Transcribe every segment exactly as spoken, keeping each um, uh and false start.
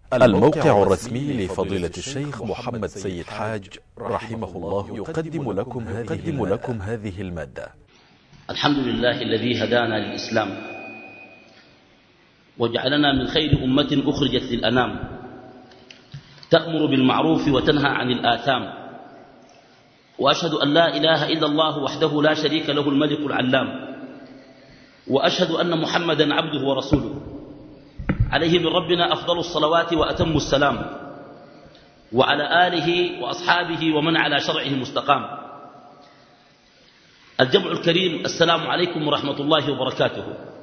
الموقع الرسمي لفضيلة الشيخ محمد سيد حاج رحمه الله يقدم لكم هذه, لكم هذه المادة. الحمد لله الذي هدانا للإسلام وجعلنا من خير أمة أخرجت للأنام تأمر بالمعروف وتنهى عن الآثام، وأشهد أن لا إله إلا الله وحده لا شريك له الملك العلام، وأشهد أن محمدا عبده ورسوله عليه من ربنا أفضل الصلوات وأتم السلام، وعلى آله وأصحابه ومن على شرعه مستقام. الجمع الكريم، السلام عليكم ورحمة الله وبركاته.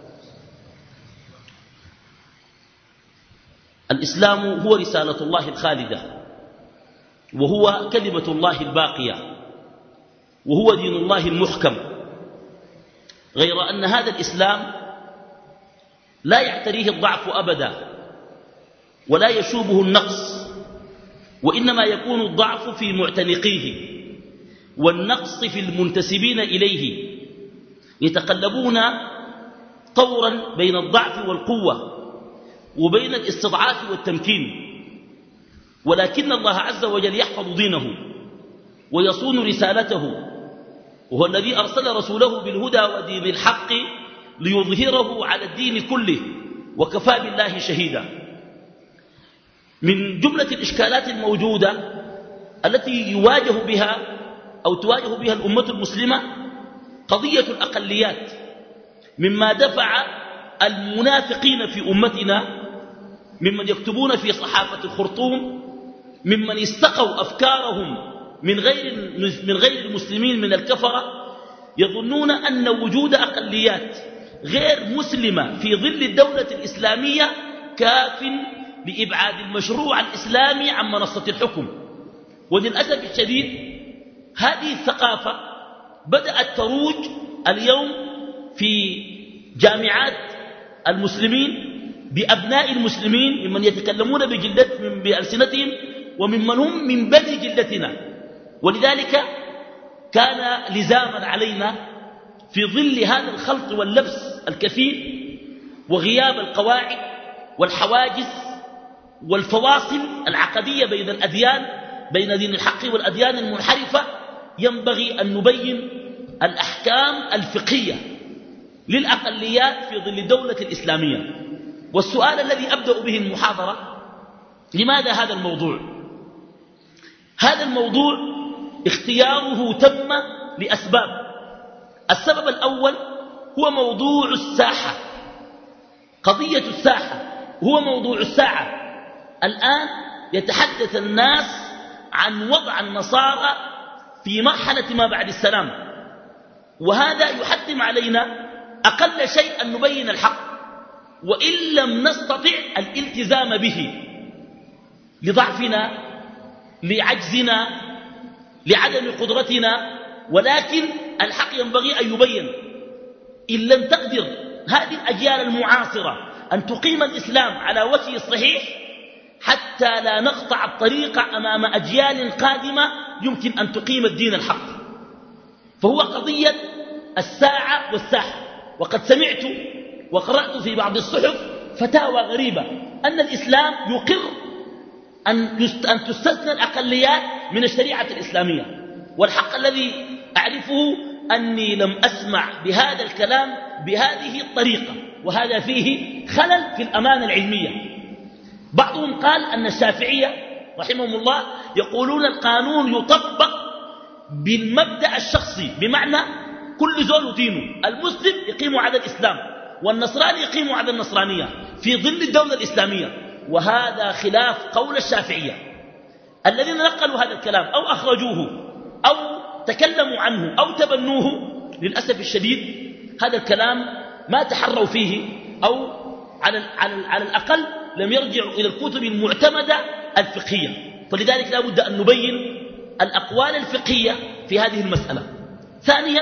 الإسلام هو رسالة الله الخالدة، وهو كلمة الله الباقية، وهو دين الله المحكم، غير أن هذا الإسلام لا يعتريه الضعف أبدا ولا يشوبه النقص، وإنما يكون الضعف في معتنقيه والنقص في المنتسبين إليه، يتقلبون طورا بين الضعف والقوة وبين الاستضعاف والتمكين، ولكن الله عز وجل يحفظ دينه ويصون رسالته، وهو الذي أرسل رسوله بالهدى ودين الحق ليظهره على الدين كله، وكفى بالله شهيدا. من جملة الإشكالات الموجودة التي يواجه بها أو تواجه بها الأمة المسلمة قضية الأقليات، مما دفع المنافقين في أمتنا ممن يكتبون في صحافة الخرطوم، ممن استقوا أفكارهم من غير من غير المسلمين من الكفرة، يظنون أن وجود أقليات غير مسلمة في ظل الدولة الإسلامية كاف لإبعاد المشروع الإسلامي عن منصة الحكم. وللأسف الشديد هذه الثقافة بدأت تروج اليوم في جامعات المسلمين بأبناء المسلمين ممن يتكلمون بألسنتهم وممن هم من بني جلدتنا. ولذلك كان لزاما علينا في ظل هذا الخلط واللبس الكثير وغياب القواعد والحواجز والفواصل العقدية بين الأديان، بين دين الحق والأديان المنحرفة، ينبغي أن نبين الأحكام الفقهية للأقليات في ظل الدولة الإسلامية. والسؤال الذي أبدأ به المحاضرة: لماذا هذا الموضوع؟ هذا الموضوع اختياره تم لأسباب. السبب الأول هو موضوع الساحة، قضية الساحة هو موضوع الساعة. الآن يتحدث الناس عن وضع النصارى في مرحلة ما بعد السلام، وهذا يحتم علينا أقل شيء أن نبين الحق، وإن لم نستطع الالتزام به لضعفنا، لعجزنا، لعدم قدرتنا، ولكن الحق ينبغي أن يبين. إن لم تقدر هذه الأجيال المعاصرة أن تقيم الإسلام على وجهه الصحيح، حتى لا نقطع الطريق أمام أجيال قادمة يمكن أن تقيم الدين الحق. فهو قضية الساعة والساحة. وقد سمعت وقرأت في بعض الصحف فتاوى غريبة أن الإسلام يقر أن تستثنى الأقليات من الشريعة الإسلامية، والحق الذي أعرفه أني لم أسمع بهذا الكلام بهذه الطريقة، وهذا فيه خلل في الأمانة العلمية. بعضهم قال أن الشافعية رحمهم الله يقولون القانون يطبق بالمبدأ الشخصي، بمعنى كل زول دينه، المسلم يقيم على الإسلام والنصراني يقيم على النصرانية في ظل الدولة الإسلامية، وهذا خلاف قول الشافعية. الذين نقلوا هذا الكلام أو أخرجوه أو تكلموا عنه أو تبنوه، للأسف الشديد هذا الكلام ما تحروا فيه، أو على, على, على الأقل لم يرجعوا إلى الكتب المعتمدة الفقهية. فلذلك لا بد أن نبين الأقوال الفقهية في هذه المسألة. ثانيا،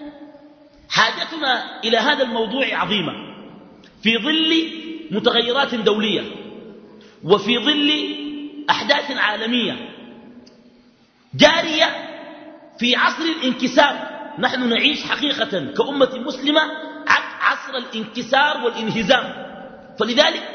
حاجتنا إلى هذا الموضوع عظيمة في ظل متغيرات دولية وفي ظل أحداث عالمية جارية في عصر الانكسار. نحن نعيش حقيقة كأمة مسلمة عصر الانكسار والانهزام. فلذلك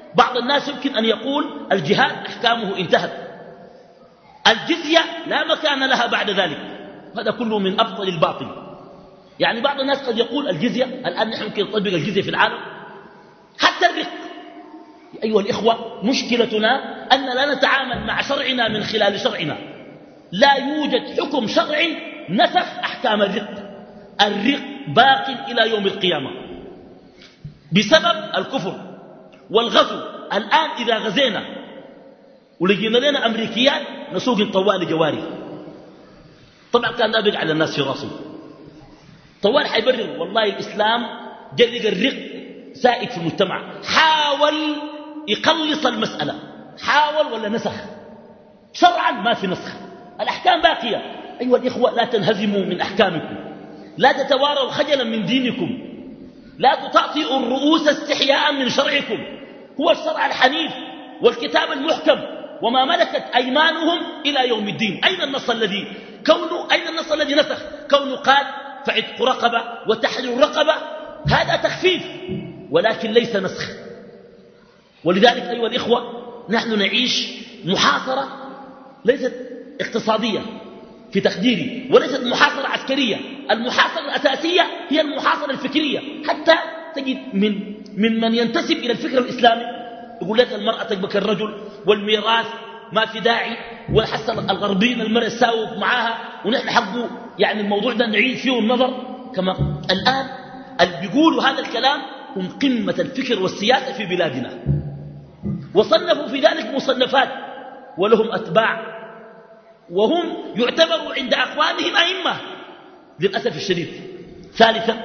بعض الناس يمكن أن يقول الجهاد أحكامه انتهت، الجزية لا مكان لها بعد ذلك. هذا كله من أبطل الباطل. يعني بعض الناس قد يقول الجزية الآن نحن ممكن نطبق الجزية في العالم، حتى الرق. أيها الإخوة، مشكلتنا أن لا نتعامل مع شرعنا من خلال شرعنا. لا يوجد حكم شرعي نسخ أحكام الرق. الرق باق إلى يوم القيامة بسبب الكفر والغزو. الآن إذا غزينا ولقينا لنا أمريكيات نسوق الطوال جواري، طبعا كان لا بيقع على الناس في راسه. طوال حيبرر والله الإسلام جلق الرق سائد في المجتمع، حاول يقلص المسألة، حاول ولا نسخ. شرعا ما في نسخ، الأحكام باقية. أيها الإخوة، لا تنهزموا من أحكامكم، لا تتواروا خجلا من دينكم، لا تطأطئوا الرؤوس استحياء من شرعكم. هو الشرع الحنيف والكتاب المحكم، وما ملكت أيمانهم إلى يوم الدين. أين النص الذي كونه أين النص الذي نسخ؟ كونه قال فعتق رقبة وتحرير رقبة، هذا تخفيف ولكن ليس نسخ. ولذلك أيها الإخوة، نحن نعيش محاصرة ليست اقتصادية في تقديري، وليست محاصرة عسكرية. المحاصرة الأساسية هي المحاصرة الفكرية. حتى تجد من من من ينتسب إلى الفكر الإسلامي يقول لك المرأة تكبك الرجل، والميراث ما في داعي، والحس الغربيين المرأة تساوي معاها، ونحن حقه يعني الموضوع ده نعيد فيه النظر. كما الآن اللي بيقولوا هذا الكلام هم قمة الفكر والسياسة في بلادنا، وصنفوا في ذلك مصنفات ولهم أتباع، وهم يعتبروا عند أخوانهم أئمة للأسف الشديد. ثالثا،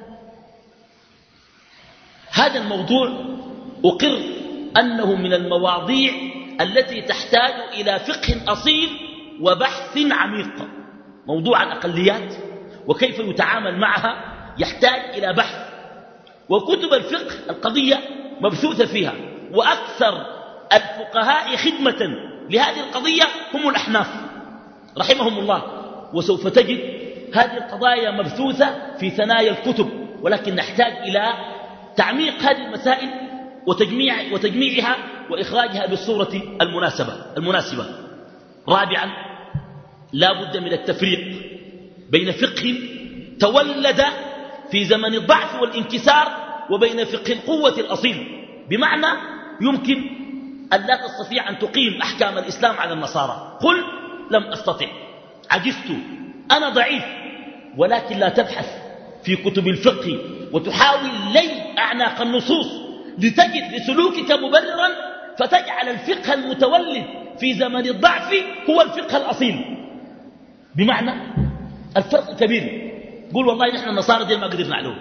هذا الموضوع أقر أنه من المواضيع التي تحتاج إلى فقه أصيل وبحث عميق. موضوع الأقليات وكيف يتعامل معها يحتاج إلى بحث، وكتب الفقه القضية مبثوثة فيها. وأكثر الفقهاء خدمة لهذه القضية هم الأحناف رحمهم الله، وسوف تجد هذه القضايا مبثوثة في ثنايا الكتب، ولكن نحتاج إلى تعميق هذه المسائل وتجميع وتجميعها وإخراجها بالصورة المناسبة المناسبة. رابعا، لا بد من التفريق بين فقه تولد في زمن الضعف والانكسار وبين فقه القوة الأصيل. بمعنى يمكن أن لا تستطيع أن تقيم أحكام الإسلام على النصارى، قل لم أستطع، عجزت، أنا ضعيف، ولكن لا تبحث في كتب الفقه وتحاول لي أعناق النصوص لتجد لسلوكك مبررا فتجعل الفقه المتولد في زمن الضعف هو الفقه الأصيل. بمعنى الفرق كبير. قول والله نحن النصارى دي ما قدرنا عليهم،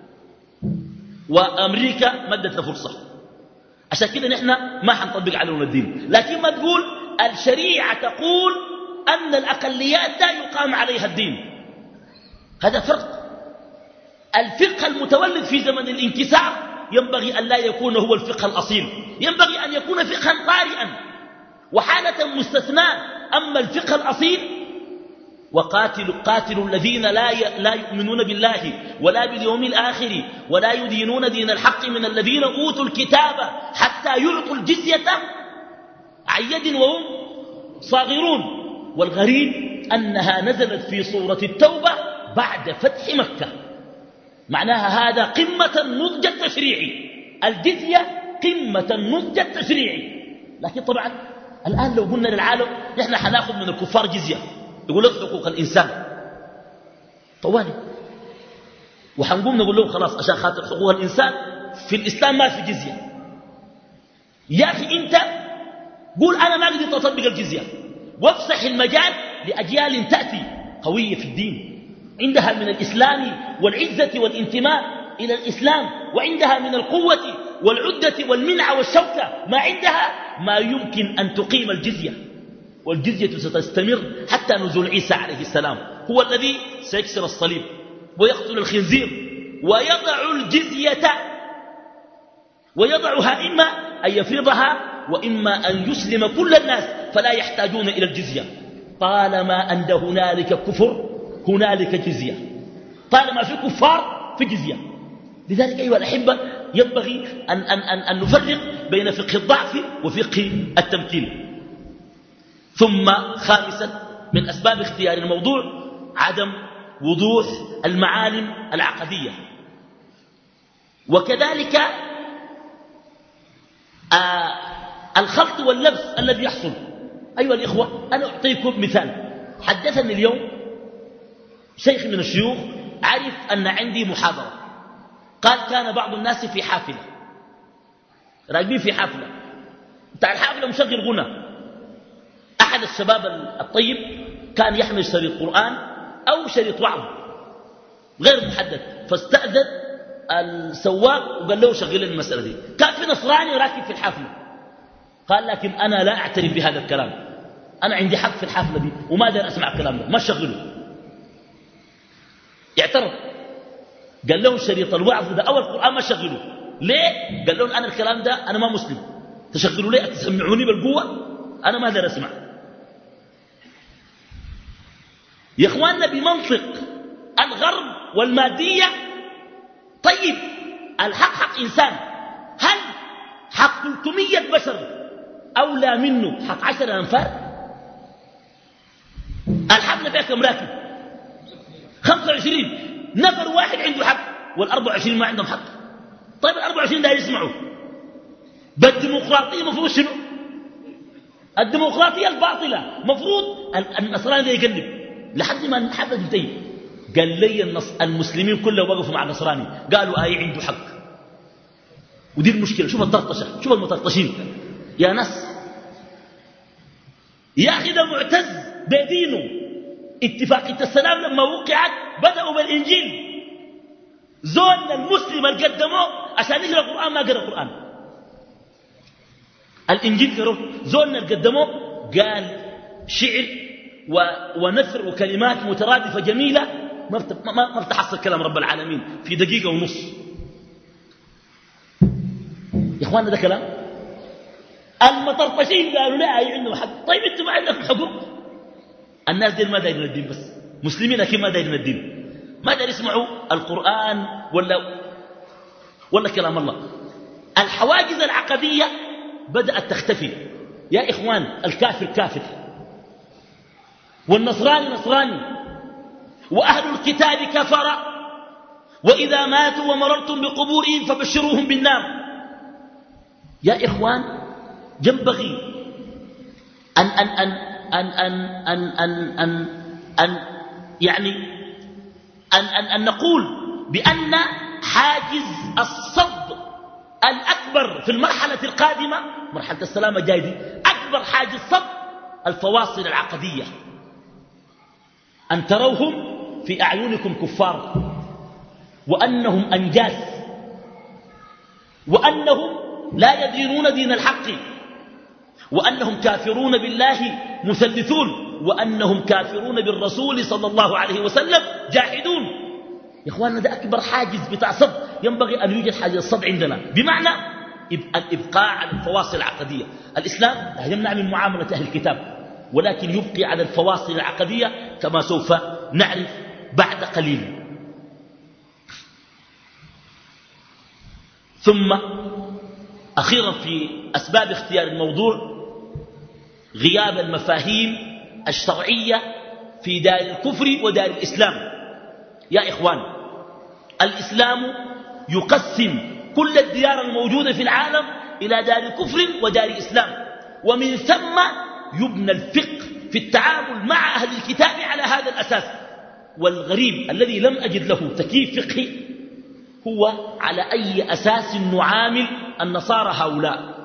وأمريكا مدتنا فرصة، عشان كده نحن ما حنطبق عليهم الدين. لكن ما تقول الشريعة تقول أن الأقليات لا يقام عليها الدين. هذا فرق. الفقه المتولد في زمن الانكسار ينبغي أن لا يكون هو الفقه الأصيل، ينبغي أن يكون فقها طارئا وحالة مستثناء. أما الفقه الأصيل وقاتلوا قاتلوا الذين لا لا يؤمنون بالله ولا باليوم الآخر ولا يدينون دين الحق من الذين أوتوا الكتاب حتى يعطوا الجزية عن يد وهم صاغرون. والغريب أنها نزلت في سورة التوبة بعد فتح مكة، معناها هذا قمة النضج التشريعي، الجزية قمة النضج التشريعي. لكن طبعا الآن لو قلنا للعالم نحن حناخذ من الكفار جزية، يقول لك حقوق الإنسان طوالي، وحنقوم نقول لهم خلاص عشان خاطر حقوق الإنسان في الإسلام ما في جزية. يا أخي أنت قول أنا ما قدرت أطبق الجزية، وافسح المجال لأجيال تأتي قوية في الدين، عندها من الإسلام والعزة والانتماء إلى الإسلام، وعندها من القوة والعدة والمنع والشوكة ما عندها ما يمكن أن تقيم الجزية. والجزية ستستمر حتى نزول عيسى عليه السلام، هو الذي سيكسر الصليب ويقتل الخنزير ويضع الجزية، ويضعها إما أن يفرضها وإما أن يسلم كل الناس فلا يحتاجون إلى الجزية. طالما أن هنالك كفر هنالك جزية، طالما في كفار في جزية. لذلك أيها الأحبة ينبغي أن, أن, أن, أن نفرق بين فقه الضعف وفقه التمكين. ثم خامسا من أسباب اختيار الموضوع عدم وضوح المعالم العقدية، وكذلك آه الخلط واللبس الذي يحصل. أيها الإخوة أنا أعطيكم مثال. حدثني اليوم شيخ من الشيوخ عرف أن عندي محاضرة، قال كان بعض الناس في حافلة، راكبين في حافلة، بتاع الحافلة مشغل غنى، أحد الشباب الطيب كان يحمل شريط قرآن أو شريط وعظ غير محدد، فاستأذن السواق وقال له شغل المسألة دي. كان في نصراني راكب في الحافلة، قال لكن أنا لا أعترف بهذا الكلام، أنا عندي حق في الحافلة دي وما دار أسمع الكلام ده، ما شغله. اعترض، قال لهم شريط الوعظ ده أو القرآن ما شغله. ليه؟ قال لهم أنا الكلام ده أنا ما مسلم، تشغلوا ليه؟ تسمعوني بالقوة؟ أنا ما دار أسمع. يا إخواننا بمنطق الغرب والمادية، طيب الحق حق إنسان، هل حق ثلاثمية بشر أولى منه حق عشر أنفار؟ الحقنا فيها كم راكب؟ خمسة وعشرين نفر واحد عنده حق والأربع وعشرين ما عندهم حق. طيب الأربع وعشرين ده يسمعوا بالديمقراطية مفروض شنو؟ الديمقراطية الباطلة مفروض النصراني ده يقلب لحد ما الحفلة تنتهي. قال لي النص المسلمين كلهم وقفوا مع النصراني قالوا آي عنده حق، ودي المشكلة. شوف الطرطشة، شوف المطرطشين يا ناس. يا أخي ده معتز بدينه. اتفاقية السلام لما وقعت بدأوا بالإنجيل، زولنا المسلم اللي قدموه عشان يقرأ القرآن ما قرأ القرآن. الإنجيل قرأه، زولنا اللي قدموه قال شعر و... ونثر وكلمات مترادفة جميلة ما ما بتحصل كلام رب العالمين في دقيقة ونص. يا إخواننا ده كلام. المطرطشين قالوا لا أي عندهم حق. طيب أنتم ما عندكم حقوق؟ الناس دي ما دايرين الدين، بس مسلمين لكن ما دايرين الدين، ما داير يسمعوا القرآن ولا ولا كلام الله. الحواجز العقدية بدأت تختفي يا إخوان. الكافر كافر والنصراني نصراني وأهل الكتاب كفر، وإذا ماتوا ومررتم بقبورهم فبشروهم بالنار. يا إخوان ينبغي أن أن أن أن أن أن أن أن أن يعني أن أن أن نقول بأن حاجز الصد الأكبر في المرحلة القادمة، مرحلة السلام الجاي دي، أكبر حاجز صد الفواصل العقدية. أن تروهم في أعينكم كفار وأنهم أنجاس وأنهم لا يدينون دين الحق وأنهم كافرون بالله مثلثون وأنهم كافرون بالرسول صلى الله عليه وسلم جاحدون. يا إخواننا ده أكبر حاجز بتاع صد. ينبغي أن يوجد حاجز الصد عندنا بمعنى الإبقاء على الفواصل العقدية. الإسلام لا يمنع من معاملة أهل الكتاب، ولكن يبقي على الفواصل العقدية كما سوف نعرف بعد قليل. ثم أخيرا في أسباب اختيار الموضوع غياب المفاهيم الشرعية في دار الكفر ودار الإسلام. يا إخوان الإسلام يقسم كل الديار الموجودة في العالم إلى دار كفر ودار إسلام، ومن ثم يبنى الفقه في التعامل مع أهل الكتاب على هذا الأساس. والغريب الذي لم أجد له تكييف فقهي هو على أي أساس نعامل النصارى هؤلاء،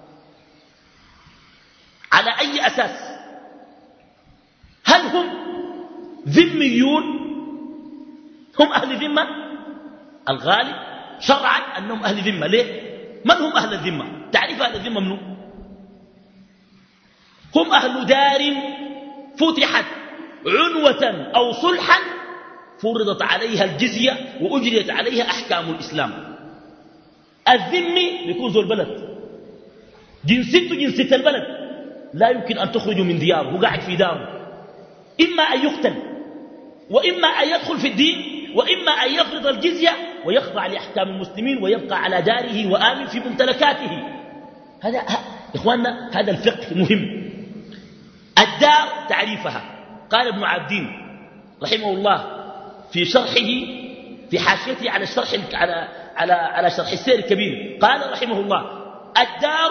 على أي أساس؟ هل هم ذميون؟ هم أهل ذمة؟ الغالب شرعا أنهم أهل ذمة. ليه؟ من هم أهل الذمة؟ تعرف أهل الذمة منه؟ هم أهل دار فتحت عنوة أو صلحا فرضت عليها الجزية وأجريت عليها أحكام الإسلام. الذمي بيكون ذو البلد، جنسيته جنسية البلد، لا يمكن أن تخرجوا من دياره، هو قاعد في داره، إما أن يقتل وإما أن يدخل في الدين وإما أن يفرض الجزية ويخضع لأحكام المسلمين ويبقى على داره وآمن في ممتلكاته. هذا إخواننا هذا الفقه مهم. الدار تعريفها قال ابن عابدين رحمه الله في شرحه في حاشيته على الشرح على على على شرح السير الكبير، قال رحمه الله: الدار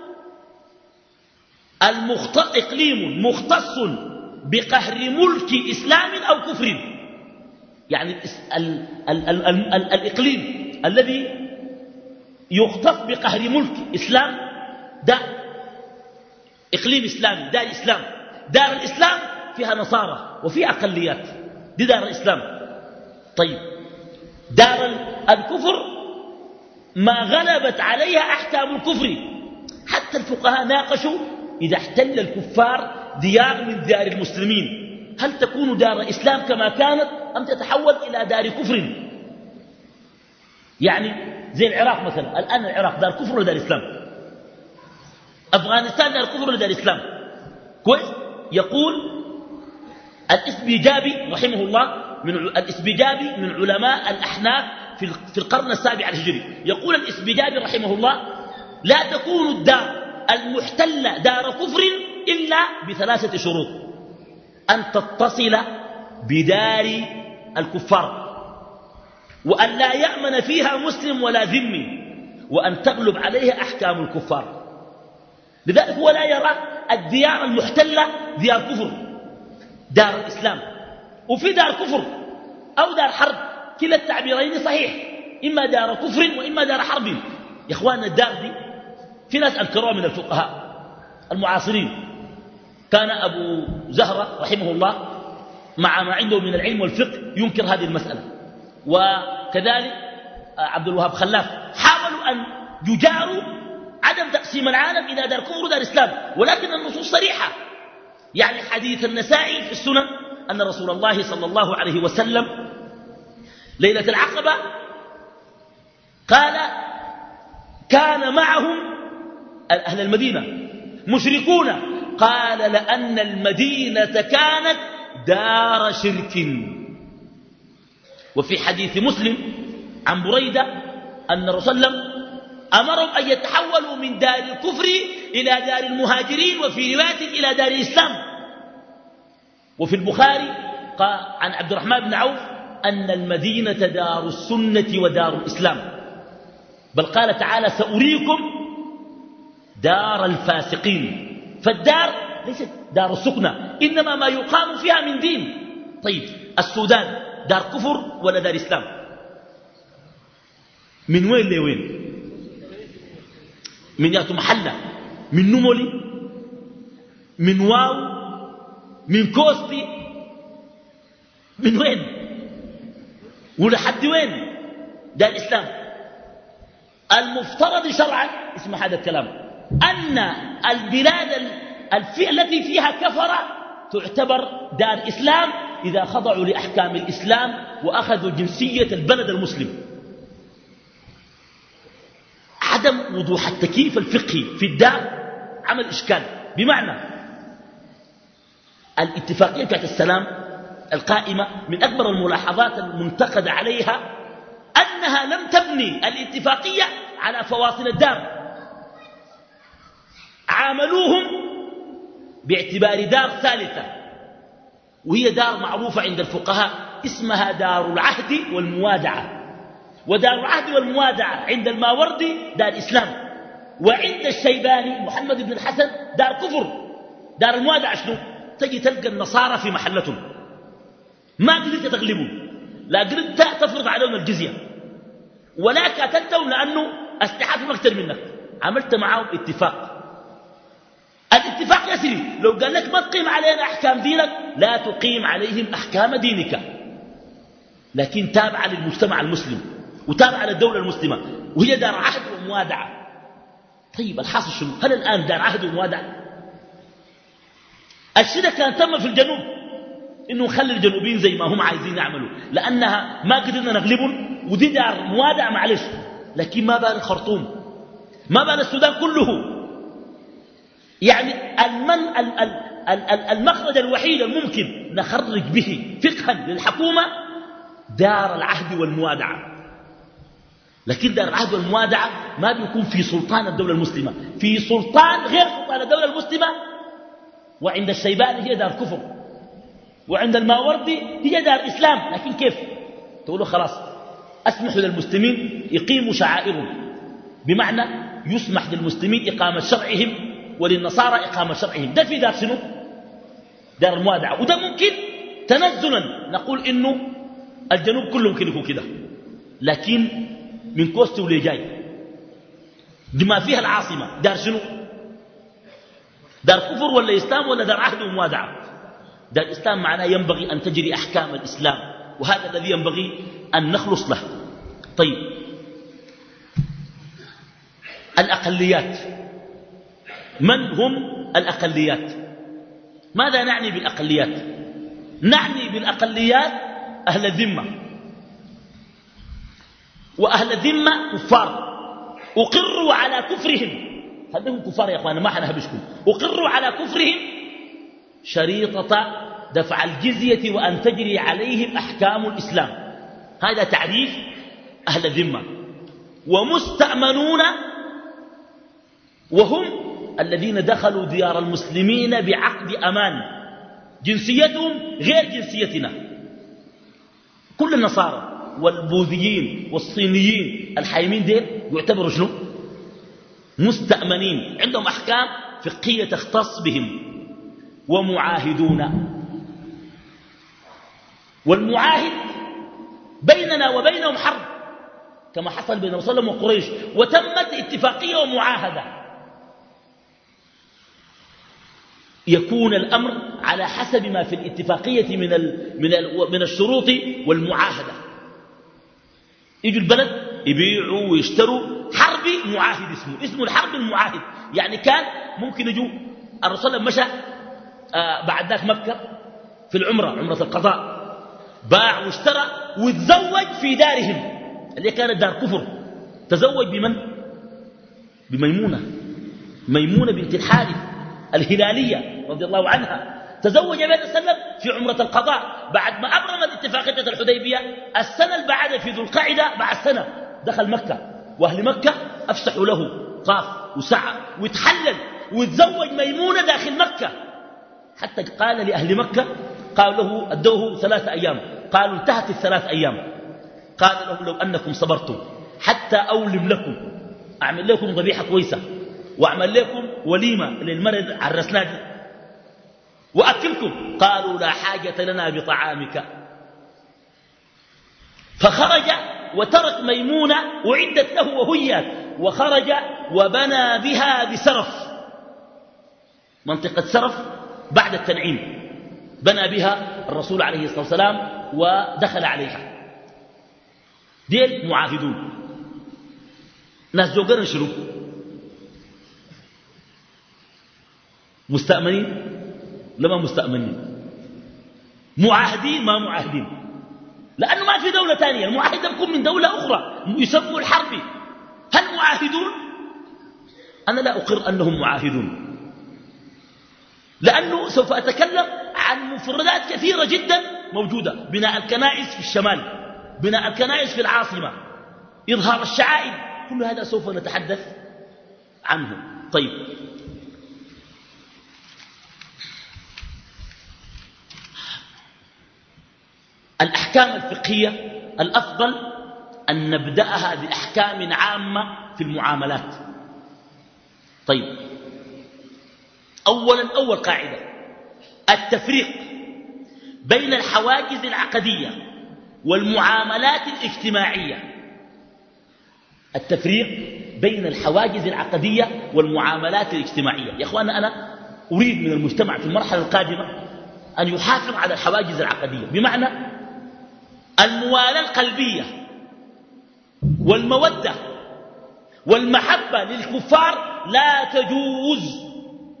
المختص إقليم مختص بقهر ملك إسلام أو كفر. يعني ال ال ال ال ال الإقليم الذي يختص بقهر ملك إسلام ده إقليم إسلامي، دار إسلام. دار الإسلام فيها نصارى وفيها أقليات، دي دار الإسلام. طيب دار الكفر ما غلبت عليها أحكام الكفر. حتى الفقهاء ناقشوا إذا احتل الكفار ديار من ديار المسلمين هل تكون دار إسلام كما كانت أم تتحول إلى دار كفر؟ يعني زي العراق مثلا، الآن العراق دار كفر ولا دار إسلام؟ أفغانستان دار كفر ولا دار إسلام؟ كويس. يقول الإسبيجابي رحمه الله من الإسبيجابي من علماء الأحناف في القرن السابع الهجري، يقول الإسبيجابي رحمه الله: لا تكون الدار المحتلة دار كفر إلا بثلاثة شروط: أن تتصل بدار الكفار، وأن لا يأمن فيها مسلم ولا ذمي، وأن تغلب عليها أحكام الكفار. لذلك هو لا يرى الديار المحتلة ديار كفر، دار الإسلام، وفي دار كفر أو دار حرب، كلا التعبيرين صحيح، إما دار كفر وإما دار حرب. يا إخواننا الدار دي في ناس أنكروها من الفقهاء المعاصرين. كان أبو زهرة رحمه الله مع ما عنده من العلم والفقه ينكر هذه المسألة، وكذلك عبد الوهاب خلاف حاولوا أن يجاروا عدم تقسيم العالم إلى دار كفر ودار إسلام، ولكن النصوص صريحة. يعني حديث النسائي في السنن أن رسول الله صلى الله عليه وسلم ليلة العقبة قال كان معهم أهل المدينة مشركون، قال لأن المدينة كانت دار شرك. وفي حديث مسلم عن بريدة أن الرسول صلى الله عليه وسلم أمرهم أن يتحولوا من دار الكفر إلى دار المهاجرين، وفي رواية إلى دار الإسلام. وفي البخاري قال عن عبد الرحمن بن عوف أن المدينة دار السنة ودار الإسلام، بل قال تعالى: سأريكم دار الفاسقين. فالدار ليست دار السكنة، إنما ما يقام فيها من دين. طيب السودان دار كفر ولا دار إسلام؟ من وين لوين؟ من ياتو محلة، من نمولي، من واو، من كوستي، من وين ولحد وين؟ دار الإسلام. المفترض شرعا، اسمع هذا الكلام، أن البلاد التي فيها كفرة تعتبر دار إسلام إذا خضعوا لأحكام الإسلام وأخذوا جنسية البلد المسلم. عدم وضوح التكييف الفقهي في الدار عمل إشكال. بمعنى الاتفاقية بتاعت السلام القائمة من أكبر الملاحظات المنتقدة عليها أنها لم تبني الاتفاقية على فواصل الدار، عاملوهم باعتبار دار ثالثة، وهي دار معروفة عند الفقهاء اسمها دار العهد والموادعة. ودار العهد والموادعة عند الماوردي دار إسلام، وعند الشيباني محمد بن الحسن دار كفر. دار الموادعة شنو؟ تجي تلقى النصارى في محلتهم، ما قدرت تغلبهم، لا قدرت تفرض عليهم الجزية، ولا كاتلتهم لأنه أسلحتهم أكثر منك، عملت معهم اتفاق. الاتفاق يسري، لو قال لك ما تقيم علينا أحكام دينك لا تقيم عليهم أحكام دينك، لكن تابعة للمجتمع المسلم وتابعة للدولة المسلمة، وهي دار عهد وموادعة. طيب الحاصل شنو؟ هل الآن دار عهد وموادعة؟ الشيء كان تم في الجنوب إنه نخلي الجنوبيين زي ما هم عايزين يعملوا، لأنها ما قدرنا نغلبهم، ودي دار موادعة معلش. لكن ما بال الخرطوم، ما بال السودان كله. يعني المن المخرج الوحيد الممكن نخرج به فقها للحكومة دار العهد والموادعة. لكن دار العهد والموادعة ما بيكون في سلطان الدولة المسلمة، في سلطان غير سلطان الدولة المسلمة. وعند الشيباني هي دار كفر، وعند الماوردي هي دار إسلام. لكن كيف تقولوا خلاص أسمحوا للمسلمين يقيموا شعائرهم، بمعنى يسمح للمسلمين إقامة شرعهم وللنصارى إقامة شرعهم. ده في دار شنو؟ دار الموادعة. وده ممكن تنزلا نقول إنه الجنوب كله ممكن يكون كده، لكن من كوست ولي جاي بما فيها العاصمة دار شنو؟ دار كفر ولا إسلام ولا دار عهد وموادعة؟ دار الإسلام معناه ينبغي أن تجري أحكام الإسلام، وهذا الذي ينبغي أن نخلص له. طيب، الأقليات. من هم الأقليات؟ ماذا نعني بالأقليات؟ نعني بالأقليات أهل الذمة، وأهل الذمة كفار أقروا على كفرهم. هذهم كفار يا أخوانا، ما حنهبشكم. أقروا على كفرهم شريطة دفع الجزية وأن تجري عليهم أحكام الإسلام. هذا تعريف أهل الذمة. ومستأمنون وهم الذين دخلوا ديار المسلمين بعقد أمان، جنسيتهم غير جنسيتنا. كل النصارى والبوذيين والصينيين الحايمين ديل يعتبروا شنو؟ مستأمنين، عندهم أحكام فقهية تختص بهم. ومعاهدون، والمعاهد بيننا وبينهم حرب كما حصل بين وسلم وقريش، وتمت اتفاقية ومعاهدة. يكون الأمر على حسب ما في الاتفاقية من من من الشروط والمعاهدة. يجوا البلد يبيعوا ويشتروا، حرب معاهد اسمه اسمه الحرب المعاهد. يعني كان ممكن يجوا الرسول مشى آه بعد ذاك مكة في العمرة، عمرة القضاء، باع واشترى وتزوج في دارهم اللي كانت دار كفر. تزوج بمن؟ بميمونة، ميمونة بنت الحارث الهلالية رضي الله عنها. تزوج بين السلام في عمرة القضاء بعد ما أبرمت اتفاقية الحديبية. السنة اللي بعدها في ذو القعدة بعد سنة دخل مكة، وأهل مكة أفسحوا له، طاف وسعى وتحلل وتزوج ميمونة داخل مكة. حتى قال لأهل مكة، قال له أدوه ثلاثة أيام، قالوا انتهت الثلاث أيام. قال له لو أنكم صبرتم حتى أولم لكم، أعمل لكم ذبيحة كويسة وأعمل لكم وليمة للمرض عرسنا دي وأكلكم. قالوا لا حاجة لنا بطعامك. فخرج وترك ميمونة وعدت له وهيات، وخرج وبنى بها بسرف، منطقة سرف بعد التنعيم، بنى بها الرسول عليه الصلاة والسلام ودخل عليها. ديل معاهدون، ناس زوجنا شنو؟ مستأمنين لما مستأمنين، معاهدين ما معاهدين، لأنه ما في دولة ثانية. المعاهد يكون من دولة أخرى يسموا الحرب. هل معاهدون؟ أنا لا أقر أنهم معاهدون، لأنه سوف أتكلم عن مفردات كثيرة جدا موجودة. بناء الكنائس في الشمال، بناء الكنائس في العاصمة، إظهار الشعائر، كل هذا سوف نتحدث عنه. طيب، الأحكام الفقهية الأفضل أن نبدأها بأحكام عامة في المعاملات. طيب، أولا أول قاعدة التفريق بين الحواجز العقدية والمعاملات الاجتماعية. التفريق بين الحواجز العقدية والمعاملات الاجتماعية. يا أخوانا، أنا أريد من المجتمع في المرحلة القادمة أن يحافظ على الحواجز العقدية، بمعنى الموالاة القلبية والمودة والمحبة للكفار لا تجوز.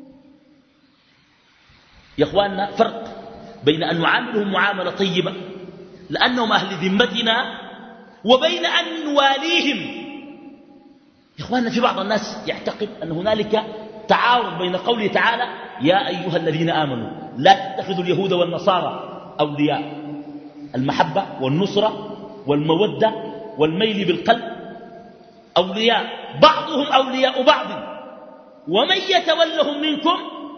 يا أخواننا، فرق بين أن نعاملهم معاملة طيبة لأنهم أهل ذمتنا وبين أن نواليهم. يا أخواننا، في بعض الناس يعتقد أن هنالك تعارض بين قوله تعالى يا أيها الذين آمنوا لا تتخذوا اليهود والنصارى أولياء، المحبة والنصرة والمودة والميل بالقلب أولياء بعضهم أولياء بعض ومن يتولهم منكم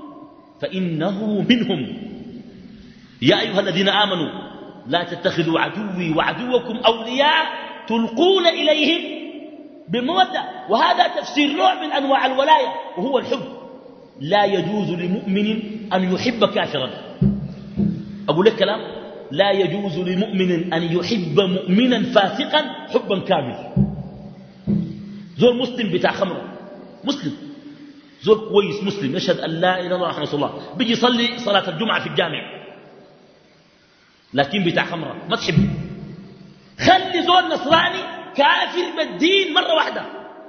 فإنه منهم. يا أيها الذين آمنوا لا تتخذوا عدوي وعدوكم أولياء تلقون إليهم بالمودة. وهذا تفسير نوع من أنواع الولاية وهو الحب. لا يجوز لمؤمن أن يحب كافرا. أقول لك كلام، لا يجوز لمؤمن أن يحب مؤمنا فاسقا حبا كامل. زول مسلم بتاع خمر، مسلم زول كويس مسلم يشهد أن لا إله إلا الله محمد رسول الله، بيجي يصلي صلاة الجمعة في الجامع لكن بتاع خمرة ما تحبه. خلي زول نصراني كافر بالدين مرة واحدة،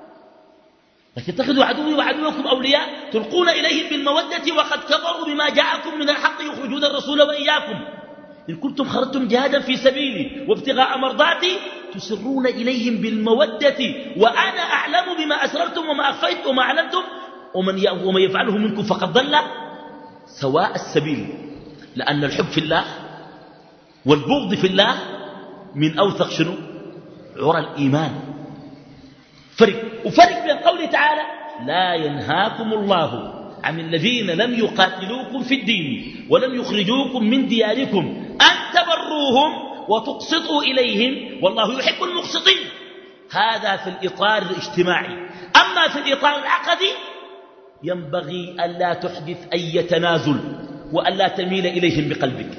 لكن اتخذوا عدوي وعدوكم أولياء تلقون إليهم بالمودة وقد كفروا بما جاءكم من الحق يخرجون الرسول وإياكم إن كنتم خرجتم جهادا في سبيلي وابتغاء مرضاتي تسرون إليهم بالمودة وأنا أعلم بما أسررتم وما أخفيتم وما أعلنتم ومن ومن يفعله منكم فقد ضل سواء السبيل. لأن الحب في الله والبغض في الله من أوثق شنو عرى الإيمان. فرق وفرق بين قوله تعالى لا ينهاكم الله عن الذين لم يقاتلوكم في الدين ولم يخرجوكم من دياركم أن تبروهم وتقسطوا إليهم والله يحب المقسطين. هذا في الإطار الاجتماعي. أما في الإطار العقدي ينبغي ألا تحدث أي تنازل وألا تميل إليهم بقلبك.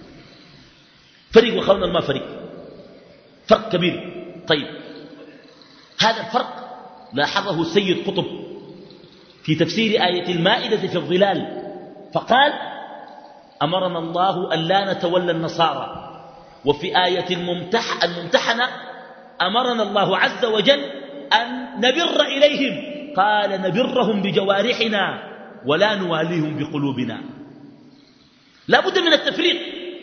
فرق وخونا ما فرق، فرق كبير. طيب هذا الفرق لاحظه سيد قطب في تفسير آية المائدة في الظلال فقال أمرنا الله أن لا نتولى النصارى. وفي آية الممتح الممتحنة أمرنا الله عز وجل أن نبر إليهم قال نبرهم بجوارحنا ولا نواليهم بقلوبنا. لا بد من التفريق.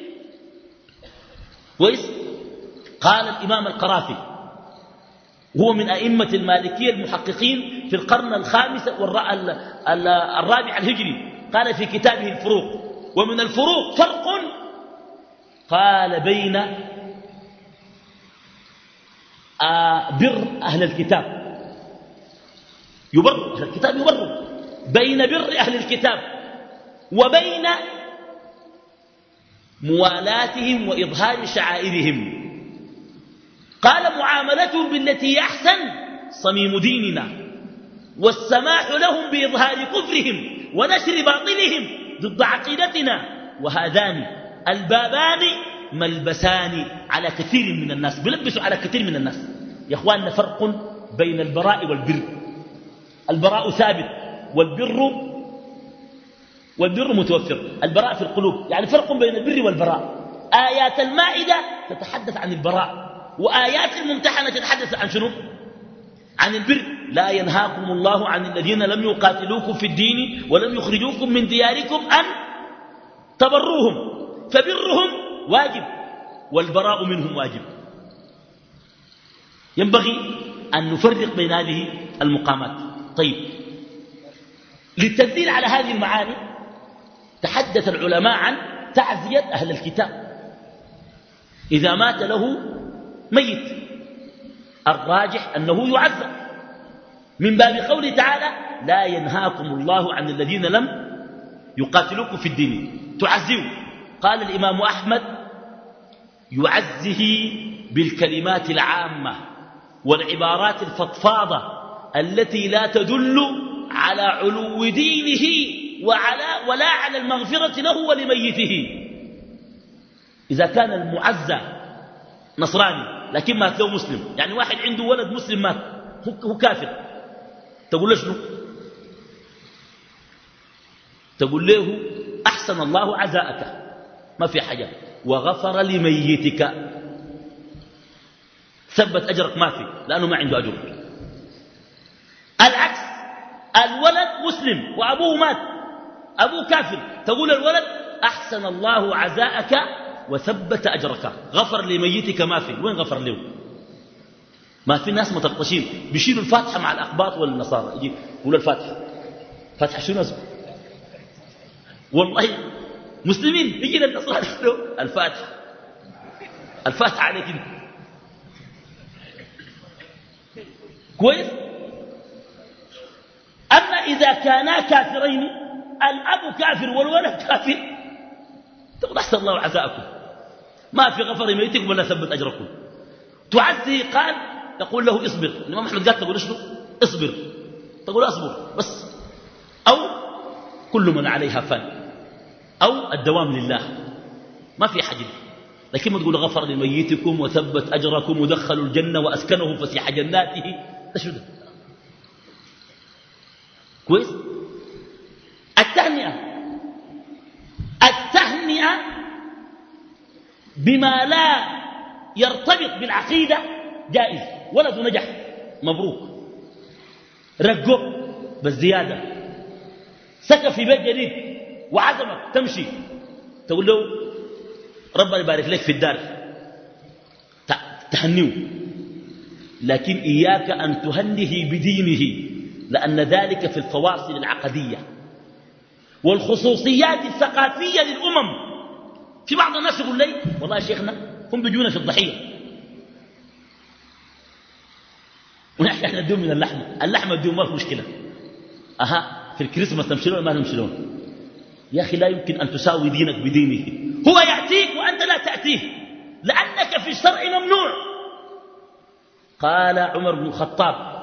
كويس. قال الإمام القرافي هو من أئمة المالكية المحققين في القرن الخامس والرابع الهجري، قال في كتابه الفروق ومن الفروق فرق قال بين بر أهل الكتاب يبر أهل الكتاب يبر بين بر أهل الكتاب وبين موالاتهم وإظهار شعائرهم. قال معاملتهم بالتي أحسن صميم ديننا والسماح لهم بإظهار كفرهم ونشر باطلهم ضد عقيدتنا وهذان البابان ملبسان على كثير من الناس بيلبسوا على كثير من الناس. يا أخواننا فرق بين البراء والبر. البراء ثابت والبر والبر متوفر. البراء في القلوب يعني فرق بين البر والبراء. آيات المائدة تتحدث عن البراء وآيات الممتحنة تتحدث عن شنو؟ عن البر. لا ينهاكم الله عن الذين لم يقاتلوكم في الدين ولم يخرجوكم من دياركم أن تبروهم. فبرهم واجب والبراء منهم واجب. ينبغي أن نفرق بين هذه المقامات. طيب للتدليل على هذه المعاني تحدث العلماء عن تعزية أهل الكتاب إذا مات له ميت. الراجح أنه يعزى من باب قوله تعالى لا ينهاكم الله عن الذين لم يقاتلوكم في الدين تعزيه. قال الإمام أحمد يعزه بالكلمات العامة والعبارات الفضفاضة التي لا تدل على علو دينه وعلى ولا على المغفرة له ولميته. إذا كان المعزى نصراني لكن مات له مسلم، يعني واحد عنده ولد مسلم مات هو كافر، تقول له شنو؟ تقول له أحسن الله عزاءك ما في حاجة وغفر لميتك، ثبت أجرك ما في لأنه ما عنده أجر. العكس الولد مسلم وأبوه مات أبوه كافر، تقول الولد أحسن الله عزاءك وثبت أجرك غفر لميتك ما في. وين غفر له؟ ما في ناس مطرطشين بيشيلوا الفاتحة مع الأقباط والنصارى يجي يقول الفاتحة فاتحة شنو اسمه؟ والله مسلمين يجي للنصارى الفاتحة الفاتحة عليك كويس. أما إذا كانا كافرين، الأب كافر والولد كافر، تقول أحسن الله عزاءكم، ما في غفر ميتكم ولا ثبت أجركم. تعزي قال تقول له اصبر. الإمام أحمد قال تقول شنو؟ اصبر. تقول أصبر بس. أو كل من عليها فان، أو الدوام لله، ما في حاجة. لكن ما تقول غفر لميتكم وثبت أجركم ودخلوا الجنة وأسكنه فسيح جناته، شو ده؟ كويس. التهنئة التهنئة بما لا يرتبط بالعقيدة جائز. ولد نجح مبروك، رقب بالزيادة، سكن في بيت جديد وعزمك تمشي، تقول له ربنا يبارك لك في الدار، تهنيه. لكن إياك أن تهنه بدينه، لأن ذلك في الفواصل العقدية والخصوصيات الثقافية للأمم. في بعض الناس يقول لي والله يا شيخنا هم بيجونا في الضحية ونحن احنا نديهم من اللحمة، اللحمة نديهم ما في مشكلة. أها في الكريسماس تمشلون ما تمشلون؟ يا أخي لا يمكن أن تساوي دينك بدينه. هو يأتيك وأنت لا تأتيه، لأنك في الشرع ممنوع. قال عمر بن الخطاب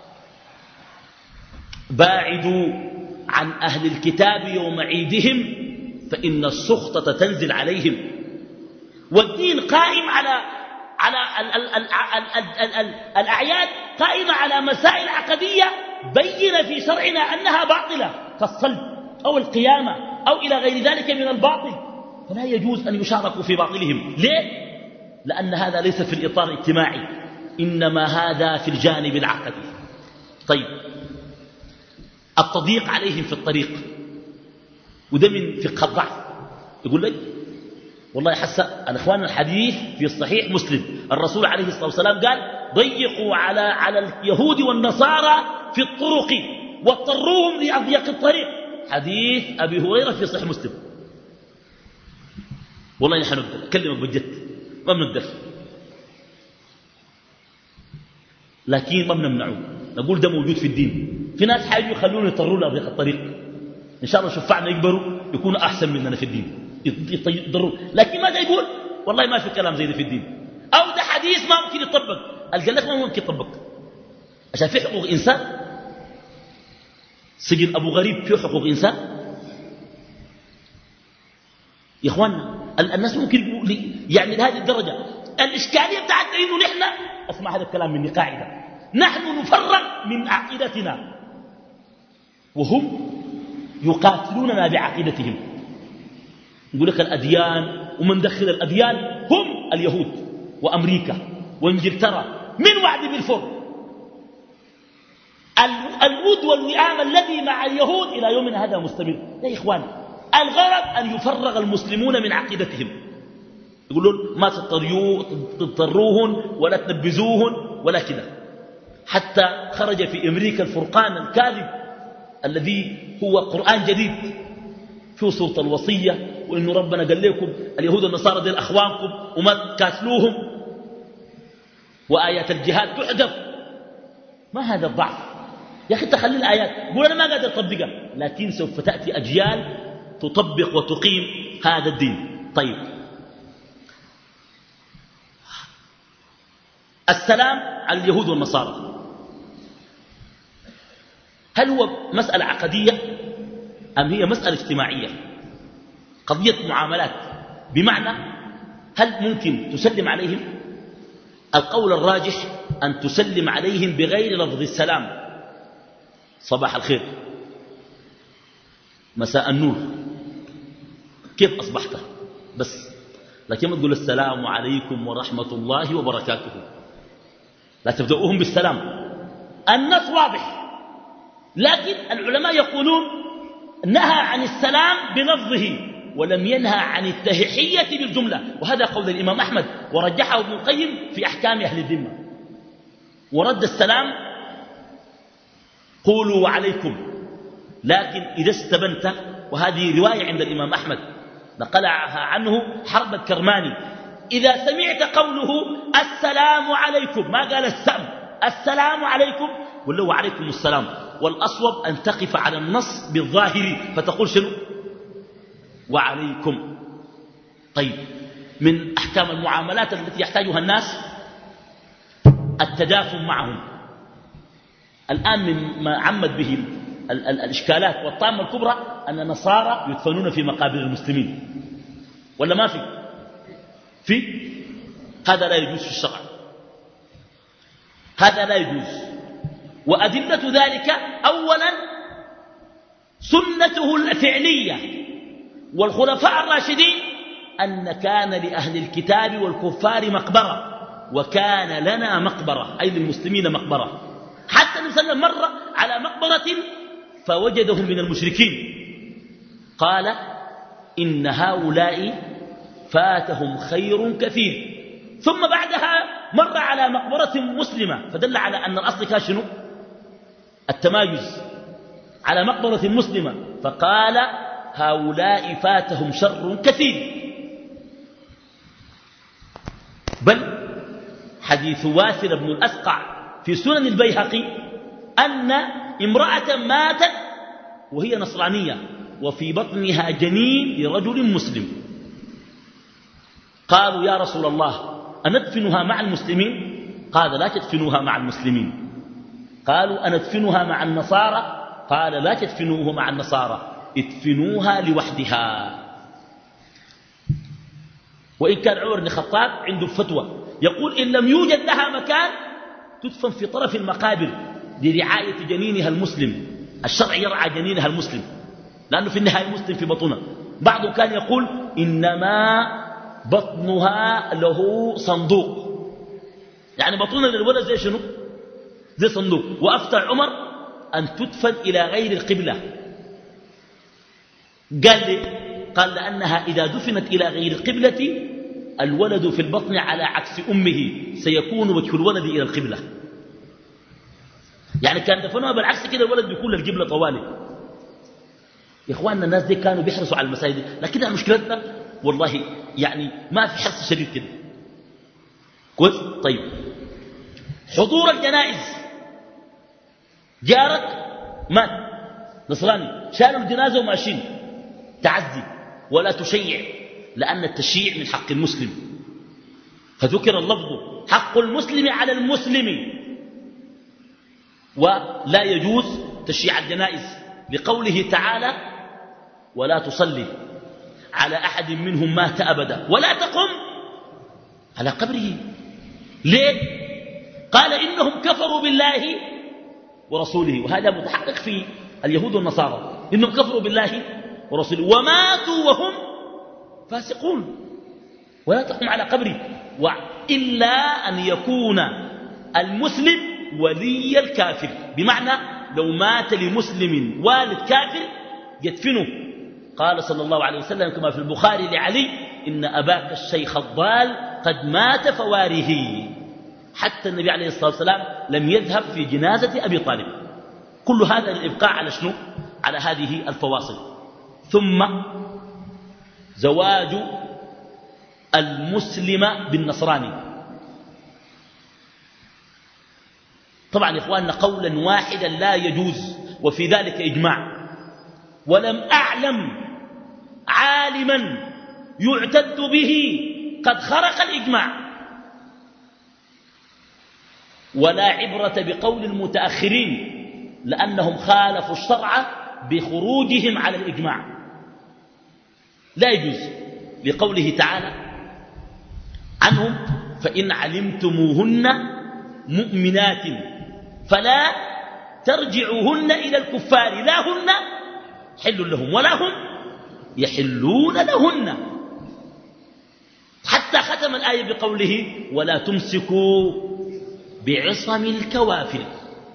باعدوا عن أهل الكتاب يوم عيدهم فإن السخطة تنزل عليهم. والدين قائم على على ال ال ال ال ال ال الأعياد قائمة على مسائل عقدية بين في شرعنا أنها باطلة، كالصلب أو القيامة أو إلى غير ذلك من الباطل، فلا يجوز أن يشاركوا في باطلهم. ليه؟ لأن هذا ليس في الإطار الاجتماعي، إنما هذا في الجانب العقدي. طيب، التضييق عليهم في الطريق، وده من فقه الضعف. يقول لك والله حسن الأخوان الحديث في الصحيح مسلم، الرسول عليه الصلاة والسلام قال ضيقوا على على اليهود والنصارى في الطرق واضطروهم لأضيق الطريق. حديث أبي هريرة في صحيح مسلم. والله نحن نقدر أكلمك بالجد، ما بنقدر، لكن ما بنمنعه، نقول ده موجود في الدين. في ناس حاجوا يخلون يضطروا لأضيق الطريق، إن شاء الله شفعنا يكبروا يكونوا أحسن مننا في الدين، يضطروا. لكن ماذا يقول؟ والله ما في كلام زي ده في الدين، أو ده حديث ما ممكن يطبق. الجلك ما ممكن يطبق عشان في حقوق إنسان. سجن أبو غريب فيه حقوق إنسان يا إخواننا. الناس ممكن يقولوا يعني لهذه الدرجة. الإشكالية بتاعتنا إنه نحن أسمع هذا الكلام مني قاعدة، نحن نفرق من عقيدتنا وهم يقاتلوننا بعقيدتهم. نقول لك الأديان، ومن دخل الأديان هم اليهود وأمريكا وإنجلترا من وعد بالفر. الود والوئام الذي مع اليهود إلى يومنا هذا مستمر. يا إخوان، الغرض أن يفرغ المسلمون من عقيدتهم. يقولون ما تضطروهن ولا تنبذوهن ولا كده. حتى خرج في أمريكا الفرقان الكاذب الذي هو قرآن جديد فيه سورة الوصية، وإنه ربنا قال لكم اليهود والنصارى دين أخوانكم وما تكاسلوهم، وآيات الجهاد تحذف. ما هذا الضعف يا أخي؟ تخلي الآيات، قول أنا ما قادر أطبقها، لكن سوف تأتي أجيال تطبق وتقيم هذا الدين. طيب، السلام على اليهود والنصارى هل هو مسألة عقدية أم هي مسألة اجتماعية؟ قضية معاملات، بمعنى هل ممكن تسلم عليهم؟ القول الراجح أن تسلم عليهم بغير لفظ السلام. صباح الخير، مساء النور، كيف أصبحت بس، لكن ما تقول السلام عليكم ورحمة الله وبركاته، لا تبدأوهم بالسلام. النص واضح، لكن العلماء يقولون نهى عن السلام بلفظه ولم ينهى عن التهحية بالجملة، وهذا قول الإمام أحمد ورجحه ابن القيم في أحكام أهل الذمة. ورد السلام قولوا وعليكم، لكن إذا استبنت، وهذه رواية عند الإمام أحمد نقلعها عنه حرب الكرماني، إذا سمعت قوله السلام عليكم، ما قال السلام، السلام عليكم ولا وعليكم السلام، والأصوب أن تقف على النص بالظاهر فتقول شنو؟ وعليكم. طيب، من أحكام المعاملات التي يحتاجها الناس التدافن معهم. الآن مما عمت به ال ال الإشكالات والطامة الكبرى أن النصارى يدفنون في مقابر المسلمين، ولا ما في؟ في هذا لا يجوز في الشرع، هذا لا يجوز. وأدلة ذلك أولا سنته الفعلية والخلفاء الراشدين أن كان لأهل الكتاب والكفار مقبرة، وكان لنا مقبرة أي للمسلمين مقبرة. حتى النبي صلى الله عليه وسلم مر على مقبرة فوجدهم من المشركين قال إن هؤلاء فاتهم خير كثير، ثم بعدها مر على مقبرة مسلمة فدل على أن الأصل كان شنو؟ التمايز، على مقبرة مسلمة فقال هؤلاء فاتهم شر كثير. بل حديث واثر بن الأسقع في سنن البيهقي أن امرأة ماتت وهي نصرانية وفي بطنها جنين لرجل مسلم، قالوا يا رسول الله أندفنها مع المسلمين؟ قال لا تدفنوها مع المسلمين. قالوا أندفنها مع النصارى؟ قال لا تدفنوه مع النصارى، ادفنوها لوحدها. وإن كان عمر بن الخطاب عنده فتوى يقول إن لم يوجد لها مكان تدفن في طرف المقابر لرعاية جنينها المسلم، الشرع يرعى جنينها المسلم لأنه في النهاية المسلم في بطنها. بعضهم كان يقول إنما بطنها له صندوق، يعني بطنها للولد زي شنو؟ زي صندوق. وأفتى عمر أن تدفن إلى غير القبلة. قال لي قال لأنها إذا دفنت إلى غير القبلة الولد في البطن على عكس أمه سيكون وجه الولد إلى القبلة، يعني كان دفنوها بالعكس كده الولد بيكون للقبلة طوالي. يا إخواننا الناس دي كانوا بيحرصوا على المساجد، لكن مشكلتنا والله يعني ما في حرص شديد كده. كويس. طيب، حضور الجنائز، جارك مات نصراني شالوا الجنازة وماشين، تعزي ولا تشيع، لأن التشييع من حق المسلم، فذكر اللفظ حق المسلم على المسلم، ولا يجوز تشييع الجنائز لقوله تعالى ولا تصلي على أحد منهم مات أبدا ولا تقم على قبره. ليه؟ قال إنهم كفروا بالله ورسوله، وهذا متحقق في اليهود والنصارى، إنهم كفروا بالله ورسوله وماتوا وهم فاسقون، ولا تقم على قبره. وإلا أن يكون المسلم ولي الكافر، بمعنى لو مات لمسلم والد كافر يدفنه. قال صلى الله عليه وسلم كما في البخاري لعلي إن أباك الشيخ الضال قد مات فواره. حتى النبي عليه الصلاة والسلام لم يذهب في جنازة أبي طالب. كل هذا للإبقاء على شنو؟ على هذه الفواصل. ثم زواج المسلم بالنصراني. طبعا يا إخواننا قولا واحدا لا يجوز، وفي ذلك إجماع، ولم أعلم عالما يعتد به قد خرق الإجماع، ولا عبرة بقول المتأخرين لأنهم خالفوا الشرع بخروجهم على الإجماع. لا يجوز لقوله تعالى عنهم فإن علمتموهن مؤمنات فلا ترجعوهن إلى الكفار لا هن حل لهم ولا هم يحلون لهن. حتى ختم الآية بقوله ولا تمسكوا بعصم الكوافر،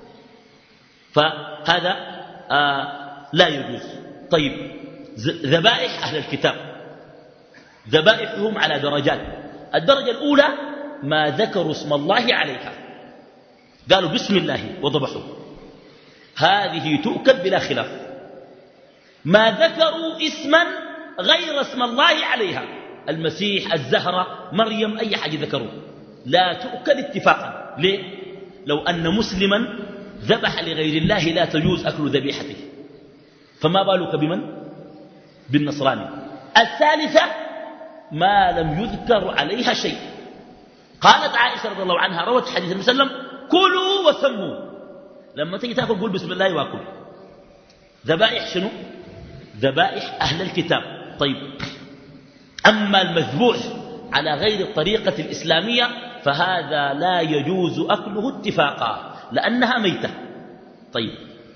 فهذا آه لا يجوز. طيب، ذبائح أهل الكتاب ذبائحهم على درجات. الدرجة الأولى ما ذكروا اسم الله عليها، قالوا بسم الله وذبحوا، هذه تؤكل بلا خلاف. ما ذكروا اسما غير اسم الله عليها، المسيح، الزهرة، مريم، أي حاجة ذكروا، لا تؤكل اتفاقا. ليه؟ لو أن مسلما ذبح لغير الله لا تجوز أكل ذبيحته، فما بالك بمن؟ بالنصراني. الثالثة ما لم يذكر عليها شيء. قالت عائشة رضي الله عنها روت حديث النبي صلى الله عليه وسلم كلوا وسموا، لما تيجي تاكل قول بسم الله واكل. ذبائح شنو؟ ذبائح أهل الكتاب. طيب، أما المذبوح على غير الطريقة الإسلامية فهذا لا يجوز أكله اتفاقا لأنها ميتة. طيب،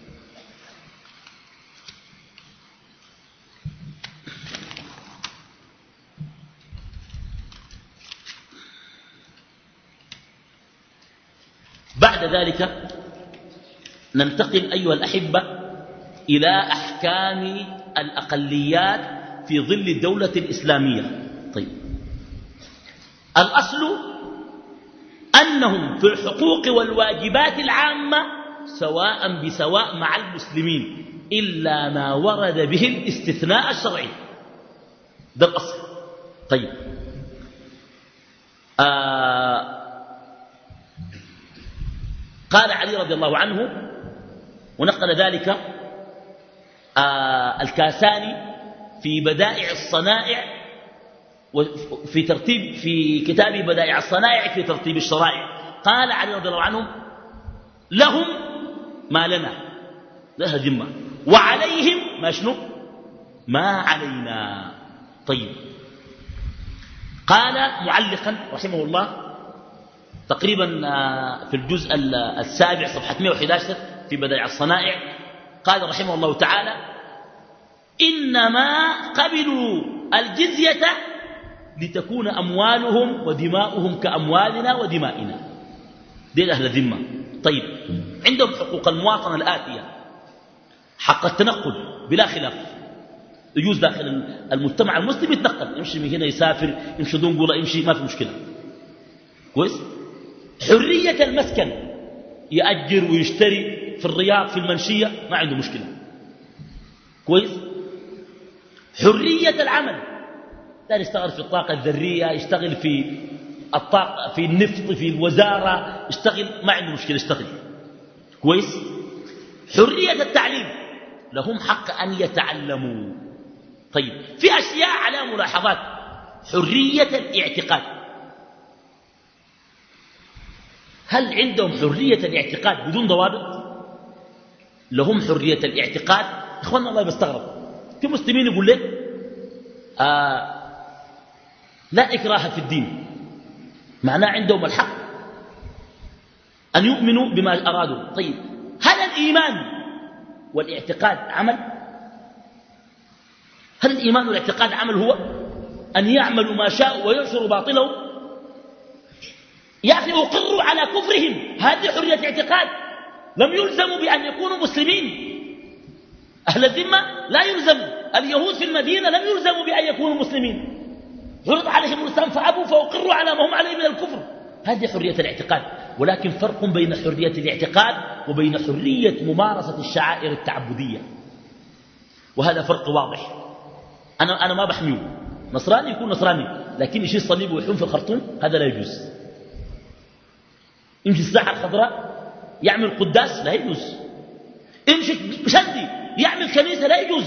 بعد ذلك ننتقل أيها الأحبة إلى أحكام الأقليات في ظل الدولة الإسلامية. طيب، الأصل أنهم في الحقوق والواجبات العامة سواء بسواء مع المسلمين إلا ما ورد به الاستثناء الشرعي. ده الأصل. طيب، آه قال علي رضي الله عنه، ونقل ذلك آه الكاساني في بدائع الصنائع، وفي ترتيب في كتاب بدائع الصنائع في ترتيب الشرائع، قال علي رضي الله عنه لهم ما لنا، لها ذمة، وعليهم ما شنو؟ ما علينا. طيب، قال معلقا رحمه الله تقريبا في الجزء السابع صفحة مئة وأحد عشر في بدائع الصنائع، قال رحمه الله تعالى إنما قبلوا الجزية لتكون أموالهم ودماؤهم كأموالنا ودمائنا، دي أهل الذمة. طيب، عندهم حقوق المواطنة الآتية: حق التنقل بلا خلاف، يجوز داخل المجتمع المسلم يتنقل، يمشي من هنا يسافر، يمشي دنقلة، يمشي، ما في مشكلة. كويس. حرية المسكن، يأجر ويشتري في الرياض في المنشية، ما عنده مشكلة. كويس. حرية العمل، لا يشتغل في الطاقة الذرية، يشتغل في الطاقة في النفط في الوزارة، يشتغل، ما عنده مشكلة، يشتغل. كويس. حرية التعليم، لهم حق أن يتعلموا. طيب، في أشياء على ملاحظات: حرية الاعتقاد، هل عندهم حرية الاعتقاد بدون ضوابط؟ لهم حرية الاعتقاد. إخواننا الله بستغرب، في مسلمين يقول لك آه لا إكراه في الدين، معناه عندهم الحق أن يؤمنوا بما أرادوا. طيب، هل الإيمان والاعتقاد عمل؟ هل الإيمان والاعتقاد عمل هو أن يعملوا ما شاء وينشروا باطله؟ يا أخي أقروا على كفرهم، هذه حرية اعتقاد. لم يلزموا بأن يكونوا مسلمين. أهل الذمة لا يلزموا، اليهود في المدينة لم يلزموا بأن يكونوا مسلمين، عرض عليهم الإسلام فأبوا فأقروا على ما هم عليه من الكفر. هذه حرية الاعتقاد. ولكن فرق بين حرية الاعتقاد وبين حرية ممارسة الشعائر التعبدية، وهذا فرق واضح. أنا, أنا ما بحميه، نصراني يكون نصراني، لكن يشيل صليب ويحوم في الخرطوم، هذا لا يجوز. يمشي الساحة الخضراء يعمل قداس، لا يجوز. يمشي شندي يعمل كنيسة، لا يجوز.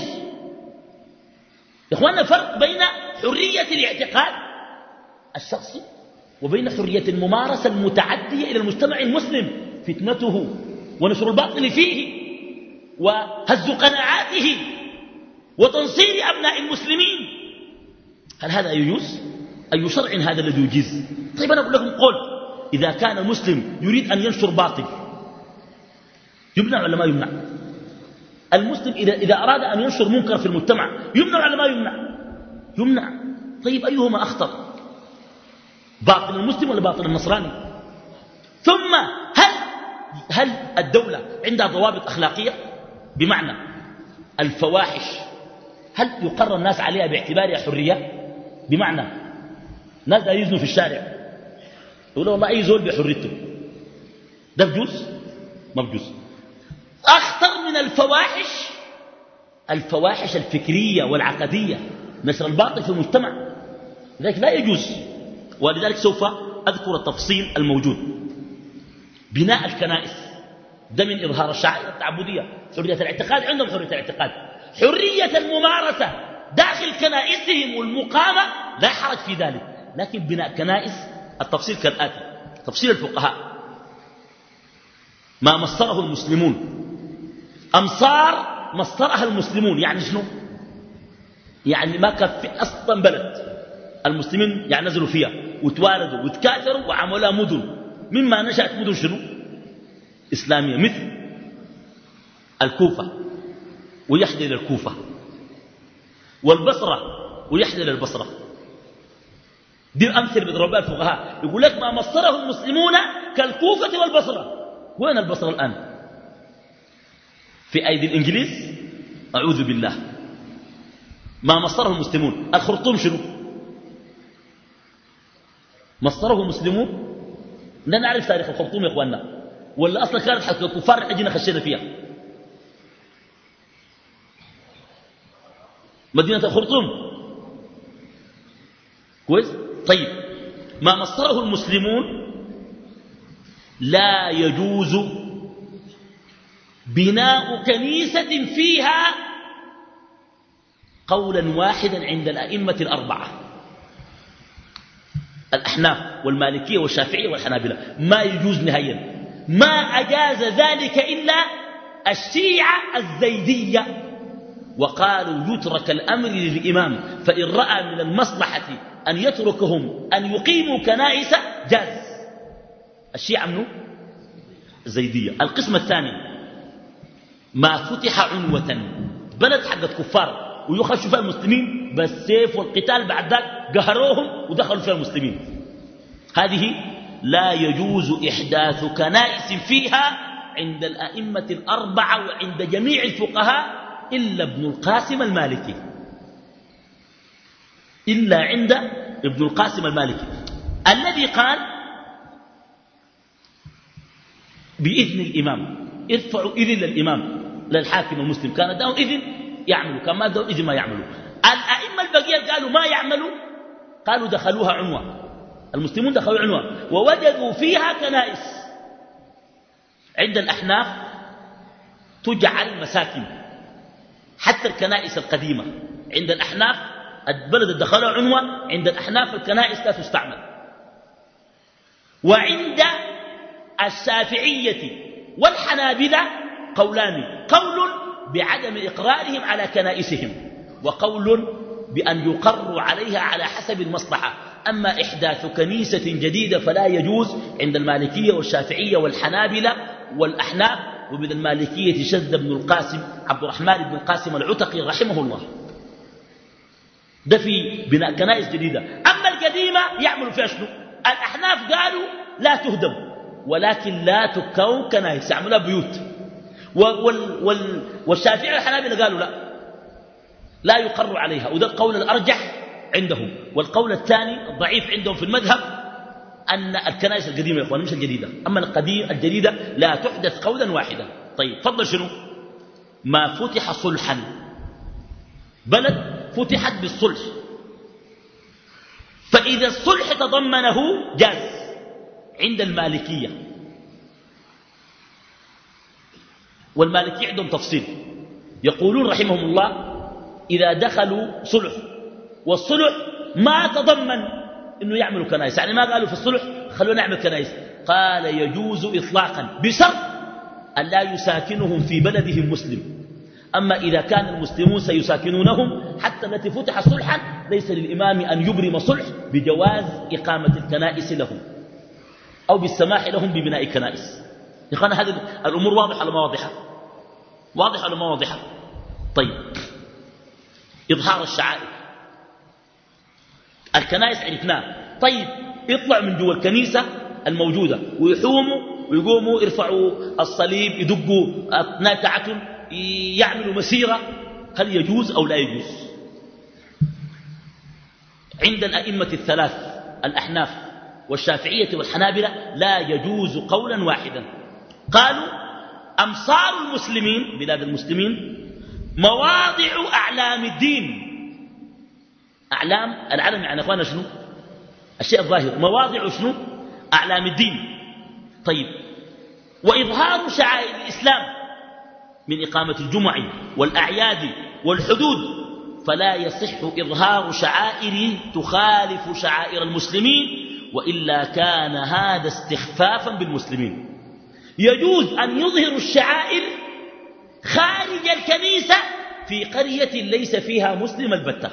يا إخواننا، فرق بين حرية الاعتقاد الشخصي وبين حرية الممارسة المتعدية إلى المجتمع المسلم، فتنته ونشر الباطل فيه وهز قناعاته وتنصير أبناء المسلمين. هل هذا يجوز؟ أي شرع هذا الذي يجيز؟ طيب، أنا أقول لكم قول: إذا كان المسلم يريد أن ينشر باطل يمنع ولا ما يمنع؟ المسلم إذا, إذا أراد أن ينشر منكر في المجتمع يمنع ولا ما يمنع؟ يمنع. طيب، أيهما أخطر، باطل المسلم ولا باطل النصراني؟ ثم هل, هل الدولة عندها ضوابط أخلاقية؟ بمعنى الفواحش هل يقرر الناس عليها باعتبارها حرية؟ بمعنى ناس لا يزنوا في الشارع يقولوا والله أي زول بحريته، ده بجوز؟ ما بجوز. أخطر من الفواحش الفواحش الفكرية والعقدية، نشر الباطل في المجتمع، لذلك لا يجوز. ولذلك سوف أذكر التفصيل الموجود. بناء الكنائس ده من إظهار الشعائر التعبدية. حرية الاعتقاد، عندهم حرية الاعتقاد. حرية الممارسة داخل كنائسهم والمقامة لا حرج في ذلك، لكن بناء كنائس التفصيل كالآتي: تفصيل الفقهاء: ما مصره المسلمون، أمصار مصرها المسلمون، يعني شنو؟ يعني ما كان في أصلا بلد المسلمين يعني نزلوا فيها وتواردوا وتكاثروا وعملوا مدن، مما نشأت مدن شنو؟ إسلامية، مثل الكوفة ويحدث الكوفة، والبصرة ويحدث البصرة. دي الأمثلة بيضربها الفقهاء، يقول لك ما مصره المسلمون كالكوفة والبصرة. وين البصرة الآن؟ في أيدي الإنجليز، أعوذ بالله. ما مصره المسلمون. الخرطوم شنو؟ مصره المسلمون؟ لا نعرف تاريخ الخرطوم يا إخواننا، ولا أصلا كانت حق الكفار أجينا خشينا فيها. مدينة الخرطوم كويس. طيب، ما مصره المسلمون لا يجوز بناء كنيسة فيها قولا واحدا عند الأئمة الأربعة، الأحناف والمالكية والشافعية والحنابلة، ما يجوز نهائيا. ما أجاز ذلك إلا الشيعة الزيدية، وقالوا يترك الأمر للإمام، فإن رأى من المصلحة أن يتركهم أن يقيموا كنائس جاز. الشيعة منه الزيدية. القسم الثاني: ما فتح عنوة، بلد حقت كفار ويخشوا فيها المسلمين بالسيف والقتال، بعد ذلك قهروهم ودخلوا فيها المسلمين، هذه لا يجوز إحداث كنائس فيها عند الأئمة الأربعة وعند جميع الفقهاء إلا ابن القاسم المالكي، إلا عند ابن القاسم المالكي الذي قال بإذن الإمام، ارفعوا إذن للإمام للحاكم المسلم، كان داهم إذن يعملوا، كان ما داهم إذن ما يعملوا. الأئمة البقية قالوا ما يعملوا، قالوا دخلوها عنوة، المسلمون دخلوا عنوة ووجدوا فيها كنائس. عند الأحناف تجعل مساكن، حتى الكنائس القديمة عند الأحناف البلد دخلوا عنوة، عند الأحناف الكنائس لا تستعمل. وعند الشافعية والحنابلة قولان: قول بعدم إقرارهم على كنائسهم، وقول بأن يقروا عليها على حسب المصلحة. أما إحداث كنيسة جديدة فلا يجوز عند المالكية والشافعية والحنابلة والأحناف. ومن المالكية شذ بن القاسم عبد الرحمن بن القاسم العتقي رحمه الله، ده في بناء كنائس جديدة. أما القديمة يعملوا فيها شنو؟ الأحناف قالوا لا تهدم، ولكن لا تكون كنائس، يعملها بيوت. وال وال والشافعي والحنابلة قالوا لا لا يقر عليها، وده القول الأرجح عندهم. والقول الثاني الضعيف عندهم في المذهب أن الكنائس القديمة يا إخوان مش الجديدة، أما القديم الجديدة لا تحدث قولا واحدا. طيب فضل شنو؟ ما فتح صلحا، بلد فتحت بالصلح، فإذا الصلح تضمنه جاز عند المالكية. والمالكية عندهم تفصيل، يقولون رحمهم الله إذا دخلوا صلح والصلح ما تضمن إنه يعملوا كنائس، يعني ما قالوا في الصلح خلونا نعمل كنائس، قال يجوز إطلاقا بشرط أن لا يساكنهم في بلدهم مسلم. أما إذا كان المسلمون سيساكنونهم حتى التي فتح صلحا ليس للإمام أن يبرم صلح بجواز إقامة الكنائس لهم أو بالسماح لهم ببناء كنائس. يا أخوانا هذه الأمور واضحة ولا ما واضحة؟ واضحة ولا ما واضحة؟ طيب، إظهار الشعائر، الكنائس عرفناه. طيب يطلع من جوا الكنيسة الموجودة ويحوموا ويقوموا يرفعوا الصليب، يدقوا ناتعة، يعملوا مسيرة، هل يجوز أو لا يجوز؟ عند الأئمة الثلاث الأحناف والشافعية والحنابلة لا يجوز قولا واحدا. قالوا أمصار المسلمين، بلاد المسلمين، مواضع أعلام الدين. أعلام، العلم يعني أخوانا شنو؟ الشيء الظاهر. مواضع شنو؟ أعلام الدين. طيب وإظهار شعائر الإسلام من إقامة الجمع والأعياد والحدود، فلا يصح إظهار شعائر تخالف شعائر المسلمين، وإلا كان هذا استخفافا بالمسلمين. يجوز أن يظهروا الشعائر خارج الكنيسة في قرية ليس فيها مسلم البتة.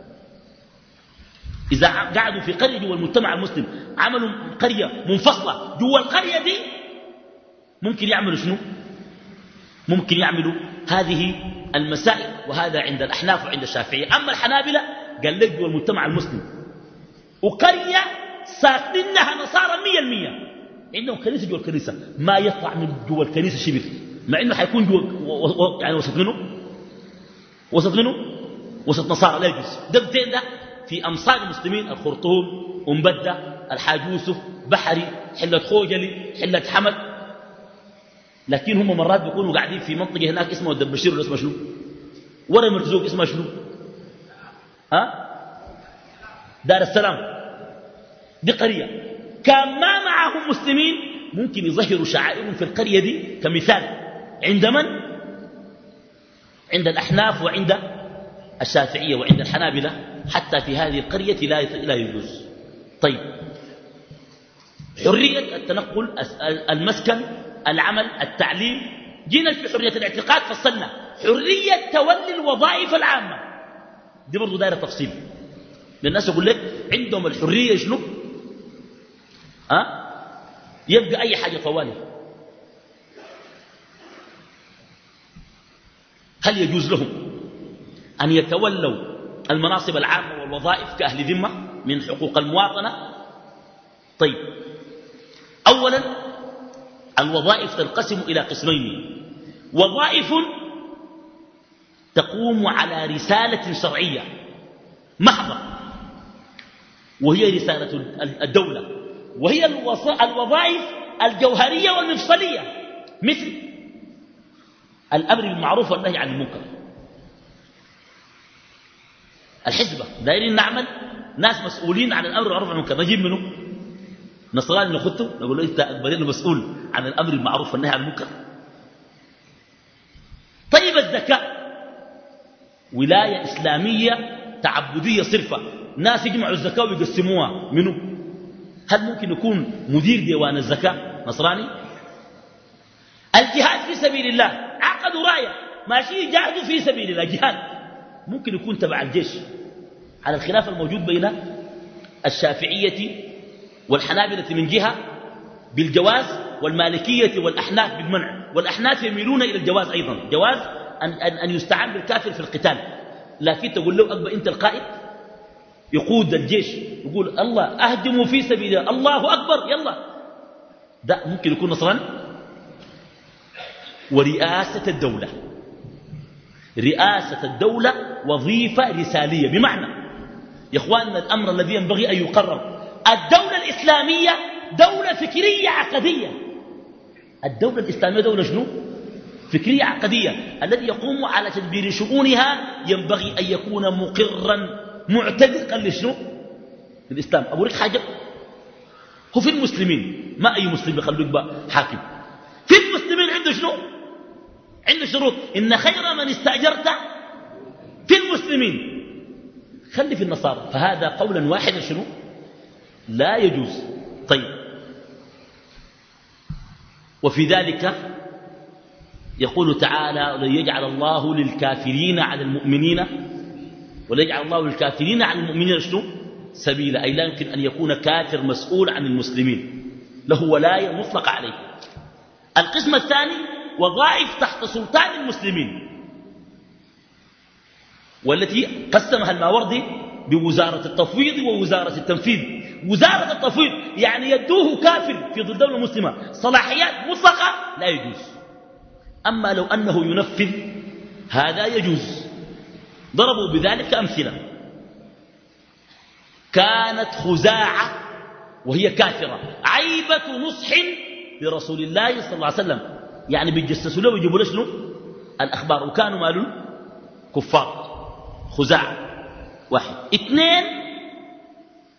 إذا قعدوا في قرية جوا المجتمع المسلم، عملوا قرية منفصلة جوا القرية دي، ممكن يعملوا شنو؟ ممكن يعملوا هذه المسائل، وهذا عند الأحناف وعند الشافعية. أما الحنابلة قال لك جوا المجتمع المسلم وقرية ساكنينها نصارى مية المية، عندهم كنيسة جوا الكنيسة، ما يطلع من جوا الكنيسة شبر، مع إنه حيكون جوا يعني وسط منه وسط منه وسط نصارى، لا يجوز. ده فين ده؟ في أمصار المسلمين، الخرطوم، أمبدة، الحاج يوسف، بحري، حلة خوجلي، حلة حمد. لكن هم مرات بيكونوا قاعدين في منطقة هناك اسمه الدبشير ولا اسمه شنو، ورا مرزوق اسمه شنو، ها دار السلام، دي قرية كان ما معهم مسلمين، ممكن يظهروا شعائرهم في القرية دي. كمثال عند من؟ عند الأحناف وعند الشافعية وعند الحنابلة، حتى في هذه القرية لا لا يجوز. طيب، حرية التنقل، المسكن، العمل، التعليم. جينا في حرية الاعتقاد فصلنا حرية تولي الوظائف العامة، دي برضو دايرة تفصيل. للناس يقول لك عندهم الحرية شنو؟ أه؟ يبقى أي حاجة طوالي. هل يجوز لهم أن يتولوا المناصب العامة والوظائف كأهل ذمة من حقوق المواطنة؟ طيب، أولا الوظائف تنقسم إلى قسمين: وظائف تقوم على رسالة شرعية محضة، وهي رسالة الدولة، وهي الوظائف الجوهرية والمفصلية، مثل الأمر بالمعروف والنهي عن المنكر. الحزبة دايرين نعمل ناس مسؤولين عن الأمر بالمعروف والنهي عن المنكر، نجيب منه نصراني نخطه نقول له انت اكبر مسؤول عن الامر بالمعروف والنهي عن المنكر. طيب، الزكاه ولايه اسلاميه تعبديه صرفه، ناس يجمعوا الزكاه ويقسموها، منه؟ هل ممكن يكون مدير ديوان الزكاه نصراني؟ الجهاد في سبيل الله، عقدوا رايه ماشي يجاهدوا في سبيل الله، جهاد ممكن يكون تبع الجيش، على الخلاف الموجود بين الشافعيه والحنابلة من جهة بالجواز، والمالكية والأحناف بالمنع، والأحناف يميلون إلى الجواز أيضا، جواز أن, أن, أن يستعان بالكافر في القتال. لكن تقول له أكبر أنت القائد يقود الجيش، يقول الله أهدموا في سبيل الله، الله أكبر يلا، ده ممكن يكون نصراني. ورئاسة الدولة، رئاسة الدولة وظيفة رسالية، بمعنى يا إخواننا الأمر الذي ينبغي أن يقرر، الدولة الإسلامية دولة فكرية عقدية. الدولة الإسلامية دولة شنو؟ فكرية عقدية. الذي يقوم على تدبير شؤونها ينبغي أن يكون مقرا معتدقا لشنو؟ للإسلام. أقول لك حاجة، هو في المسلمين ما أي مسلم يخلوك بقى حاكم، في المسلمين عنده شنو؟ عنده شروط. إن خير من استأجرت في المسلمين، خلي في النصارى، فهذا قولا واحدا شنو؟ لا يجوز. طيب، وفي ذلك يقول تعالى: ولن يجعل الله للكافرين على المؤمنين ولن يجعل الله للكافرين على المؤمنين شنو؟ سبيلا، أي لا يمكن أن يكون كافر مسؤول عن المسلمين، له ولاية مطلقة عليه. القسم الثاني وظائف تحت سلطان المسلمين، والتي قسمها الماوردي بوزارة التفويض ووزارة التنفيذ. وزارة التفويض يعني يدوه كافر في ضد الدولة المسلمة صلاحيات مطلقة لا يجوز، أما لو أنه ينفذ هذا يجوز. ضربوا بذلك أمثلة: كانت خزاعة وهي كافرة عيبة نصح لرسول الله صلى الله عليه وسلم، يعني بيتجسسوا له ويجيبوا له شنو؟ الأخبار، وكانوا مالون كفار. خزاعة واحد. اثنين،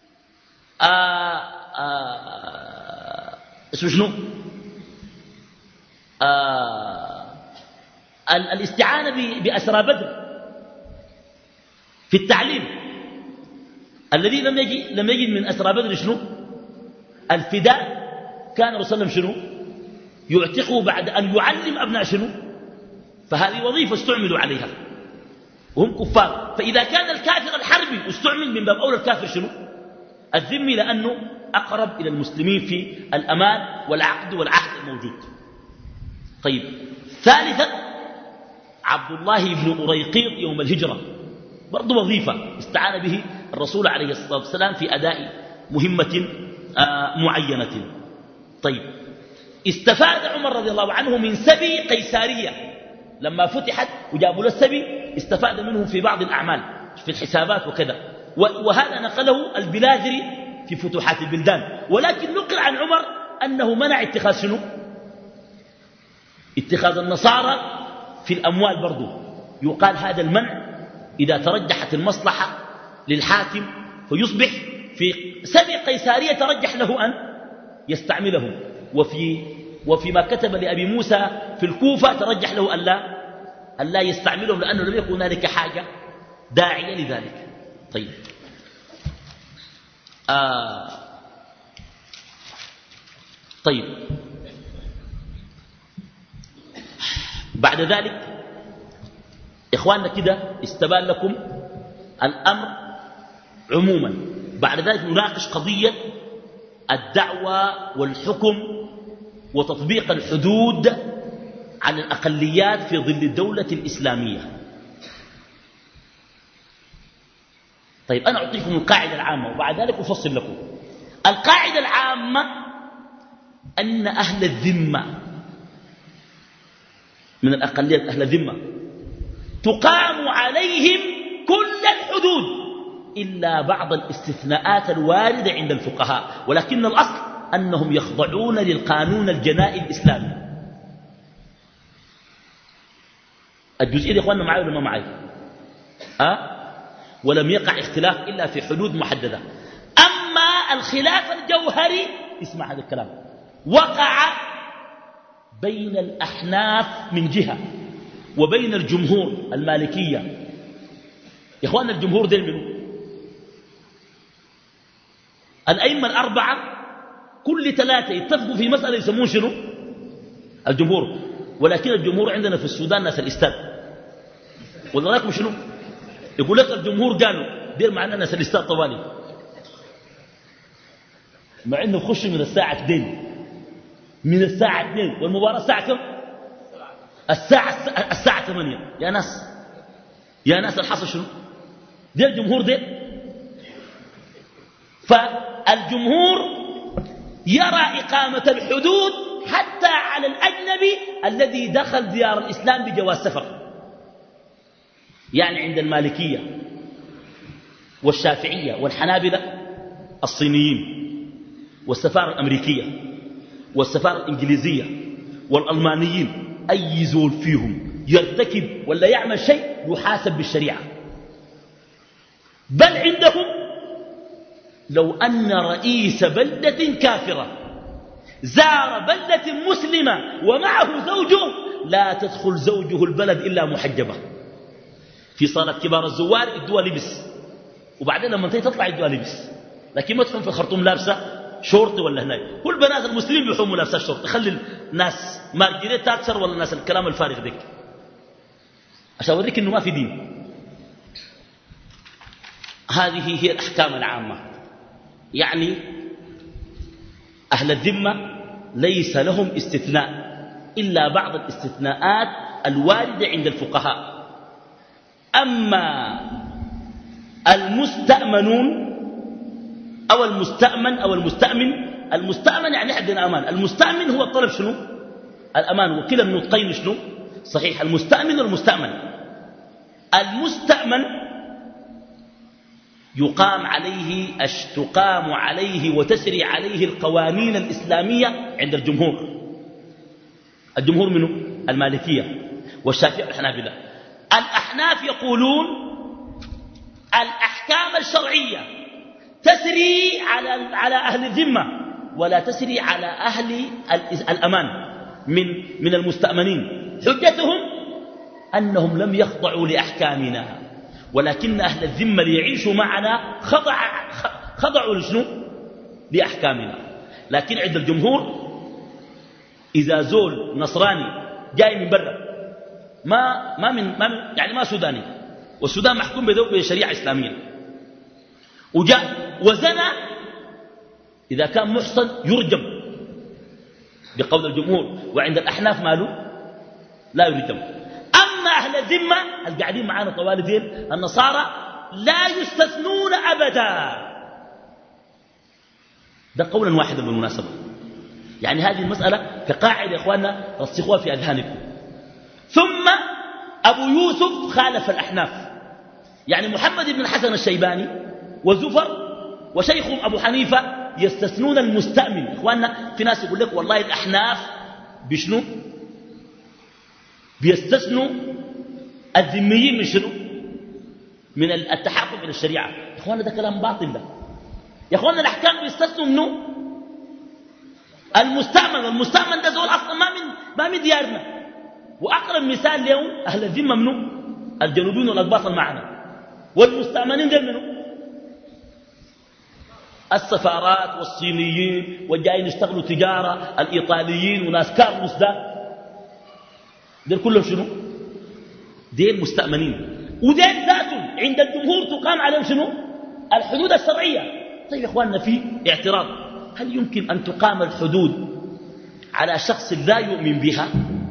آه آه اسمه شنو؟ آه الاستعانة بأسرى بدر في التعليم. الذي لم يجي لم يجد من أسرى بدر شنو؟ الفداء. كان الرسول صلى الله عليه وسلم شنو؟ يعتقه بعد أن يعلم أبناء شنو؟ فهذه وظيفة استعملوا عليها وهم كفار. فإذا كان الكافر الحربي استعمل من باب أولى الكافر شنو؟ الذمي، لأنه أقرب إلى المسلمين في الأمان والعقد والعهد الموجود. طيب، ثالثا عبد الله بن أريقيط يوم الهجرة، برضو وظيفة استعان به الرسول عليه الصلاة والسلام في أداء مهمة آه معينة. طيب، استفاد عمر رضي الله عنه من سبي قيسارية لما فتحت وجابوا له السبي، استفاد منه في بعض الأعمال في الحسابات وكذا، وهذا نقله البلاذري في فتوحات البلدان. ولكن نقل عن عمر أنه منع اتخاذ شنو؟ اتخاذ النصارى في الأموال برضو. يقال هذا المنع إذا ترجحت المصلحة للحاكم فيصبح في سبي قيسارية ترجح له أن يستعملهم، وفي وفيما كتب لأبي موسى في الكوفة ترجح له أن لا, أن لا يستعملهم لأنه لم يكن هنالك حاجة داعية لذلك. طيب، آه طيب بعد ذلك إخواننا كده استبان لكم الأمر عموما. بعد ذلك نناقش قضية الدعوة والحكم وتطبيق الحدود على الأقليات في ظل الدولة الإسلامية. طيب، أنا أعطيكم القاعدة العامة وبعد ذلك أفصل لكم. القاعدة العامة أن أهل الذمة من الأقليات، أهل الذمة تقام عليهم كل الحدود إلا بعض الاستثناءات الواردة عند الفقهاء، ولكن الأصل أنهم يخضعون للقانون الجنائي الإسلامي. الجزئية دي إخواننا معي ولا ما معي؟ أه؟ ولم يقع اختلاف إلا في حدود محددة. أما الخلاف الجوهري، اسمع هذا الكلام، وقع بين الأحناف من جهة وبين الجمهور المالكية. يا إخواننا الجمهور دين منه الأئمة الأربعة، كل ثلاثة يتفقوا في مسألة يسمون شنو؟ الجمهور. ولكن الجمهور عندنا في السودان ناس الإستاذ، ولا رايكم شنو؟ يقول لك الجمهور قالوا دير معنا ناس الإستاذ طوالي، مع إنه خش من الساعة اثنين، من الساعة اثنين والمباراة الساعة كم؟ الساعة الساعة ثمانية. يا ناس يا ناس الحصل شنو؟ دير الجمهور دير. فالجمهور يرى إقامة الحدود حتى على الأجنبي الذي دخل ديار الإسلام بجواز سفر. يعني عند المالكية والشافعية والحنابلة الصينيين والسفارة الأمريكية والسفارة الإنجليزية والألمانيين، أي زول فيهم يرتكب ولا يعمل شيء يحاسب بالشريعة. بل عندهم لو أن رئيس بلدة كافرة زار بلدة مسلمة ومعه زوجه لا تدخل زوجه البلد إلا محجبة. في صالة كبار الزوار ادوها لبس، وبعدين لما انتهي تطلع ادوها لبس، لكن ما تكون في الخرطوم لابسة شورت ولا هناك. كل بنات المسلمين بيحوموا لابسة شورت، خلي الناس مارجريت تاكسر ولا الناس الكلام الفارغ ديك عشان اوريك انه ما في دين. هذه هي الأحكام العامة. يعني أهل الذمة ليس لهم استثناء إلا بعض الاستثناءات الواردة عند الفقهاء. أما المستأمنون أو المستأمن أو المستأمن، المستأمن يعني عندنا أمان، المستأمن هو الطلب شنو؟ الأمان. وكلا النطقين شنو؟ صحيح، المستأمن والمستأمن. المستأمن يقام عليه تقام عليه وتسري عليه القوانين الإسلامية عند الجمهور. الجمهور منه المالكية والشافعية والحنابلة. الأحناف يقولون الأحكام الشرعية تسري على على أهل الذمة ولا تسري على أهل الأمان. من, من المستأمنين حجتهم أنهم لم يخضعوا لأحكامنا، ولكن أهل الذمة ليعيشوا معنا خضع خضعوا لشنو؟ لأحكامنا. لكن عند الجمهور إذا زول نصراني جاي من برا ما ما من, ما من يعني ما سوداني، والسودان محكوم بشريعة إسلامية، وجاء وزنى، إذا كان محصن يرجم بقول الجمهور، وعند الأحناف ماله لا يرجم. أما أهل الذمة القاعدين معانا طوال دين النصارى لا يستثنون أبدا. ده قولا واحدا بالمناسبة، يعني هذه المسألة كقاعدة يا إخواننا رسخوها في أذهانكم. ثم أبو يوسف خالف الأحناف، يعني محمد بن الحسن الشيباني وزفر وشيخهم أبو حنيفة يستثنون المستأمن. إخواننا في ناس يقول لك والله الأحناف بشنو؟ بيستثنوا الذميين من شنو؟ من التحاكم إلى الشريعة. إخواننا ده كلام باطل ده. يا إخواننا الأحكام بيستثنوا منه المستأمن، والمستأمن ده زول أصلا ما من ما من ديارنا. وأقرب مثال اليوم أهل الذمة منه الجنوبيين والأقباط معنا، والمستأمنين دول منه السفارات والصينيين والجايين يشتغلوا تجارة الإيطاليين وناس كارلوس ده دول كلهم شنو؟ دول مستأمنين، ودول ذاتهم عند الجمهور تقام عليهم شنو؟ الحدود الشرعية. طيب يا إخواننا في اعتراض، هل يمكن أن تقام الحدود على شخص لا يؤمن بها؟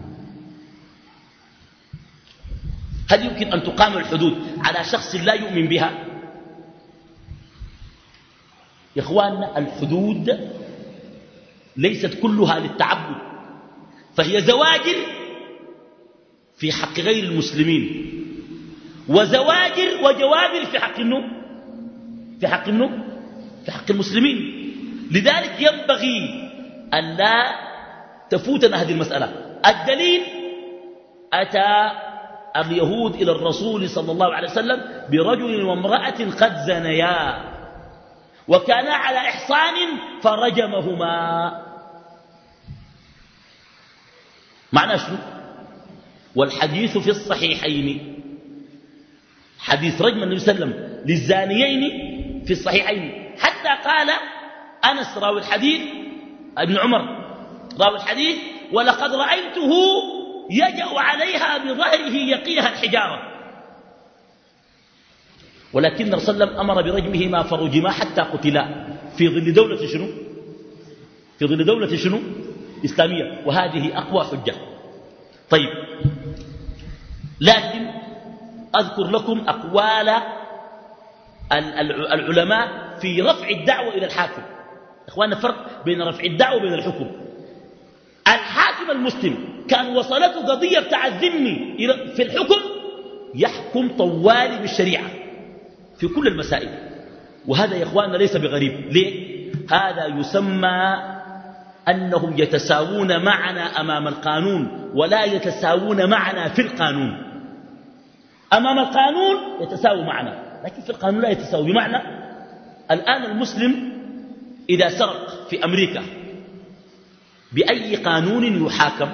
هل يمكن أن تقام الحدود على شخص لا يؤمن بها؟ يا إخواننا الحدود ليست كلها للتعبد، فهي زواجر في حق غير المسلمين، وزواجر وجوابر في حق النو في حق النو في حق المسلمين. لذلك ينبغي أن لا تفوتنا هذه المسألة. الدليل أتى اليهود إلى الرسول صلى الله عليه وسلم برجل وامرأة قد زنيا وكانا على إحصان فرجمهما. معنى شنو؟ والحديث في الصحيحين، حديث رجم النبي صلى الله عليه وسلم للزانيين في الصحيحين، حتى قال أنس راوي الحديث ابن عمر راوي الحديث ولقد رأيته يجأ عليها بظهره يقيها الحجارة، ولكن الرسول صلى الله عليه وسلم أمر برجمهما فرجما حتى قتلا في ظل دولة شنو؟ في ظل دولة شنو؟ إسلامية، وهذه أقوى حجة. طيب، لكن أذكر لكم أقوال العلماء في رفع الدعوة إلى الحاكم. إخواننا فرق بين رفع الدعوة وبين الحكم. الحاكم المسلم كان وصلته قضية بتاع الذمي في الحكم يحكم طوالي بالشريعة في كل المسائل، وهذا يا إخواننا ليس بغريب. ليه؟ هذا يسمى أنهم يتساوون معنا أمام القانون ولا يتساوون معنا في القانون. أمام القانون يتساووا معنا، لكن في القانون لا يتساووا. بمعنى الآن المسلم إذا سرق في أمريكا بأي قانون يحاكم؟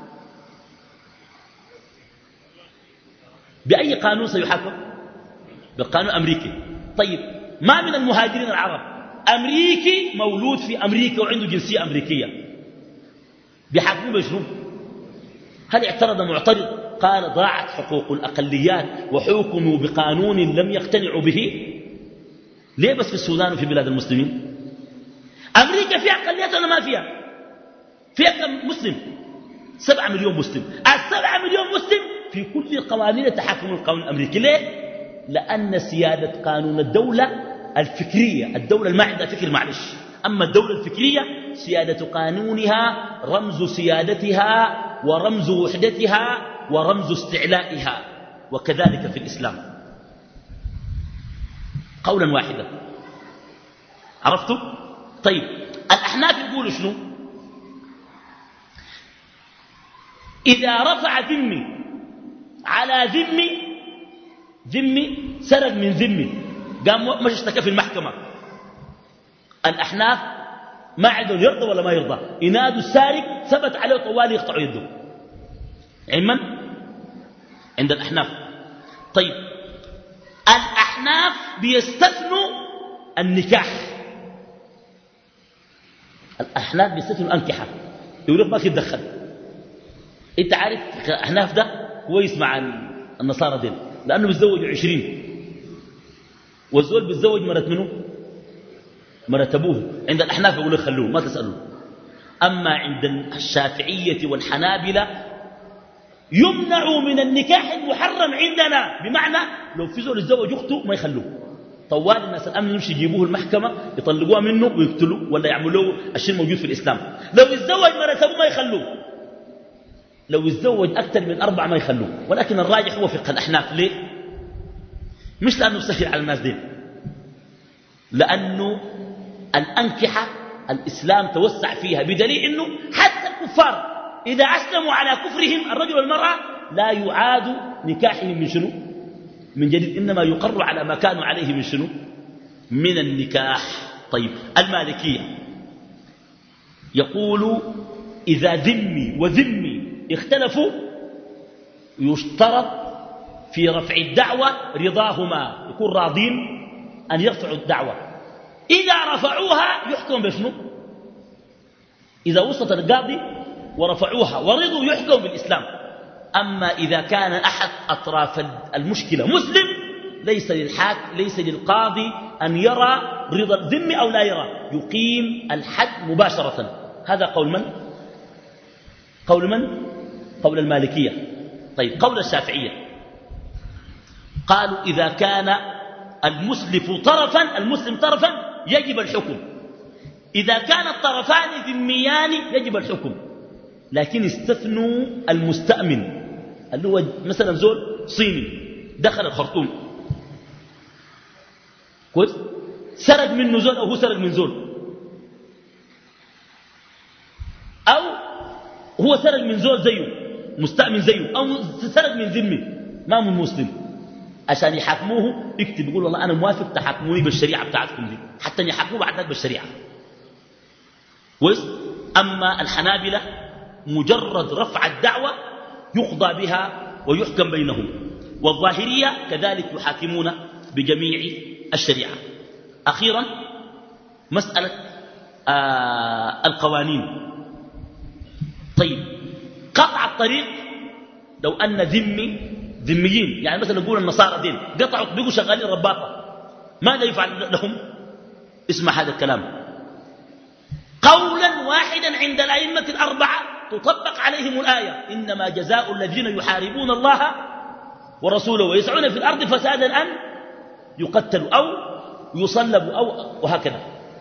بأي قانون سيحاكم؟ بالقانون الأمريكي. طيب، ما من المهاجرين العرب أمريكي مولود في أمريكا وعنده جنسية أمريكية بحكمه بشنو؟ هل اعترض معترض قال ضاعت حقوق الأقليات وحكموا بقانون لم يقتنعوا به؟ ليه بس في السودان وفي بلاد المسلمين؟ أمريكا فيها أقليات ولا ما فيها؟ فيها كم مسلم؟ سبعة مليون مسلم. السبعة مليون مسلم في كل القوانين يتحكمون القانون الأمريكي. ليه؟ لأن سيادة قانون الدولة الفكرية، الدولة اللي ما عندها فكر معلش، أما الدولة الفكرية سيادة قانونها رمز سيادتها ورمز وحدتها ورمز استعلائها، وكذلك في الإسلام قولا واحدا. عرفتوا؟ طيب، الأحناف يقولوا شنو؟ إذا رفع ذمي على ذمي، ذمي سرق من ذمي قام مش اشتكى في المحكمة، الأحناف ما عندهم يرضى ولا ما يرضى. ينادوا السارق ثبت عليه طوال يقطعوا يده علما عند الأحناف. طيب الأحناف بيستثنوا النكاح، الأحناف بيستثنوا الأنكحة، يقولوا ما تتدخل. انت عارف الأحناف ده كويس مع النصارى دين، لأنه بيتزوجوا عشرين، والزول بيتزوج مرة منه مرة أبوه. عند الأحناف يقولوا خلوه ما تسألوا. أما عند الشافعية والحنابلة يمنع من النكاح المحرم عندنا، بمعنى لو في زول يتزوج أخته ما يخلوه. طوال الناس الأمن يمشي يجيبوه المحكمة يطلقوها منه ويقتلوه ولا يعملوه الشيء موجود في الإسلام. لو يتزوج مرة أبوه ما يخلوه، لو يتزوج أكثر من أربعة ما يخلوه. ولكن الراجح هو فقه الأحناف. ليه؟ مش لأنه سهل على الناس دين، لأنه الأنكحة الإسلام توسع فيها، بدليل أنه حتى الكفار إذا أسلموا على كفرهم الرجل والمرأة لا يعاد نكاحهم من شنو؟ من جديد، إنما يقر على ما كانوا عليه من شنو؟ من النكاح. طيب المالكية يقول إذا ذمي وذمي اختلفوا يشترط في رفع الدعوة رضاهما، يكون راضين أن يرفعوا الدعوة. إذا رفعوها يحكم بشنو؟ إذا وصلت القاضي ورفعوها ورضوا يحكم بالإسلام. أما إذا كان أحد أطراف المشكلة مسلم ليس للحاكم ليس للقاضي أن يرى رضا الذم أو لا يرى، يقيم الحد مباشرة. هذا قول من؟ قول من؟ قول المالكية. طيب قول الشافعية قالوا إذا كان المسلم طرفا المسلم طرفا يجب الحكم، إذا كان الطرفان ذميان يجب الحكم، لكن استثنوا المستأمن اللي هو مثلا زول صيني دخل الخرطوم كويس، سرق منه زول أو هو سرق من زول، أو هو سرق من زول زيه مستأمن زيه، أو سرق من ذمي ما من مسلم، عشان يحاكموه يكتب يقول والله أنا موافق تحاكموني بالشريعة بتاعتكم دي، حتى يحاكموه بعد ذلك بالشريعة كويس. أما الحنابلة مجرد رفع الدعوة يقضى بها ويحكم بينهم، والظاهرية كذلك يحاكمون بجميع الشريعة. أخيرا مسألة آه القوانين. طيب قطع الطريق لو أن ذمي ذميين، يعني مثلا نقول النصارى دين قطعوا بيقوا شغالين رباطة، ماذا يفعل لهم؟ اسمع هذا الكلام قولا واحدا عند الأئمة الأربعة تطبق عليهم الآية إنما جزاء الذين يحاربون الله ورسوله ويسعون في الأرض فسادا أن يقتلوا أو يصلبوا أو وهكذا.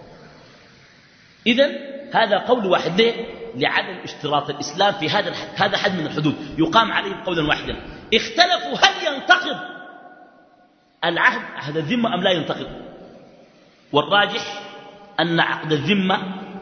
إذن هذا قول واحد. ليه؟ لعدم اشتراط الإسلام في هذا هذا حد من الحدود يقام عليه قولا واحدا. اختلفوا هل ينتقض العهد عهد الذمة أم لا ينتقض، والراجح أن عقد الذمة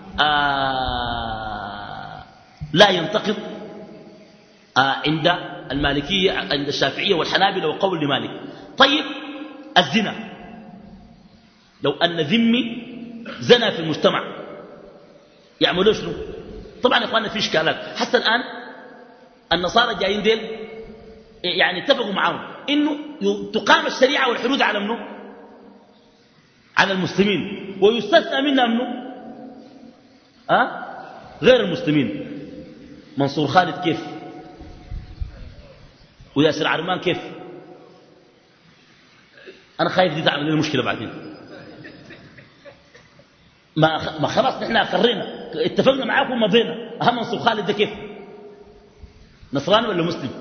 آه لا ينتقض آه عند المالكية عند الشافعية والحنابلة وقول لمالك. طيب الزنا لو أن ذمي زنا في المجتمع يعملوا شنو؟ طبعا يا اخواننا في اشكالات حتى الآن. النصارى جايين ديل يعني اتفقوا معهم انه تقام الشريعة والحدود على منه على المسلمين ويستثنى منها منه أه؟ غير المسلمين. منصور خالد كيف؟ وياسر عرمان كيف؟ أنا خايف دي تعمل لنا مشكلة بعدين. ما ما خلاص نحن أقرينا اتفقنا معاكم ومضينا. أهم منصور خالد ده كيف؟ نصراني ولا مسلم؟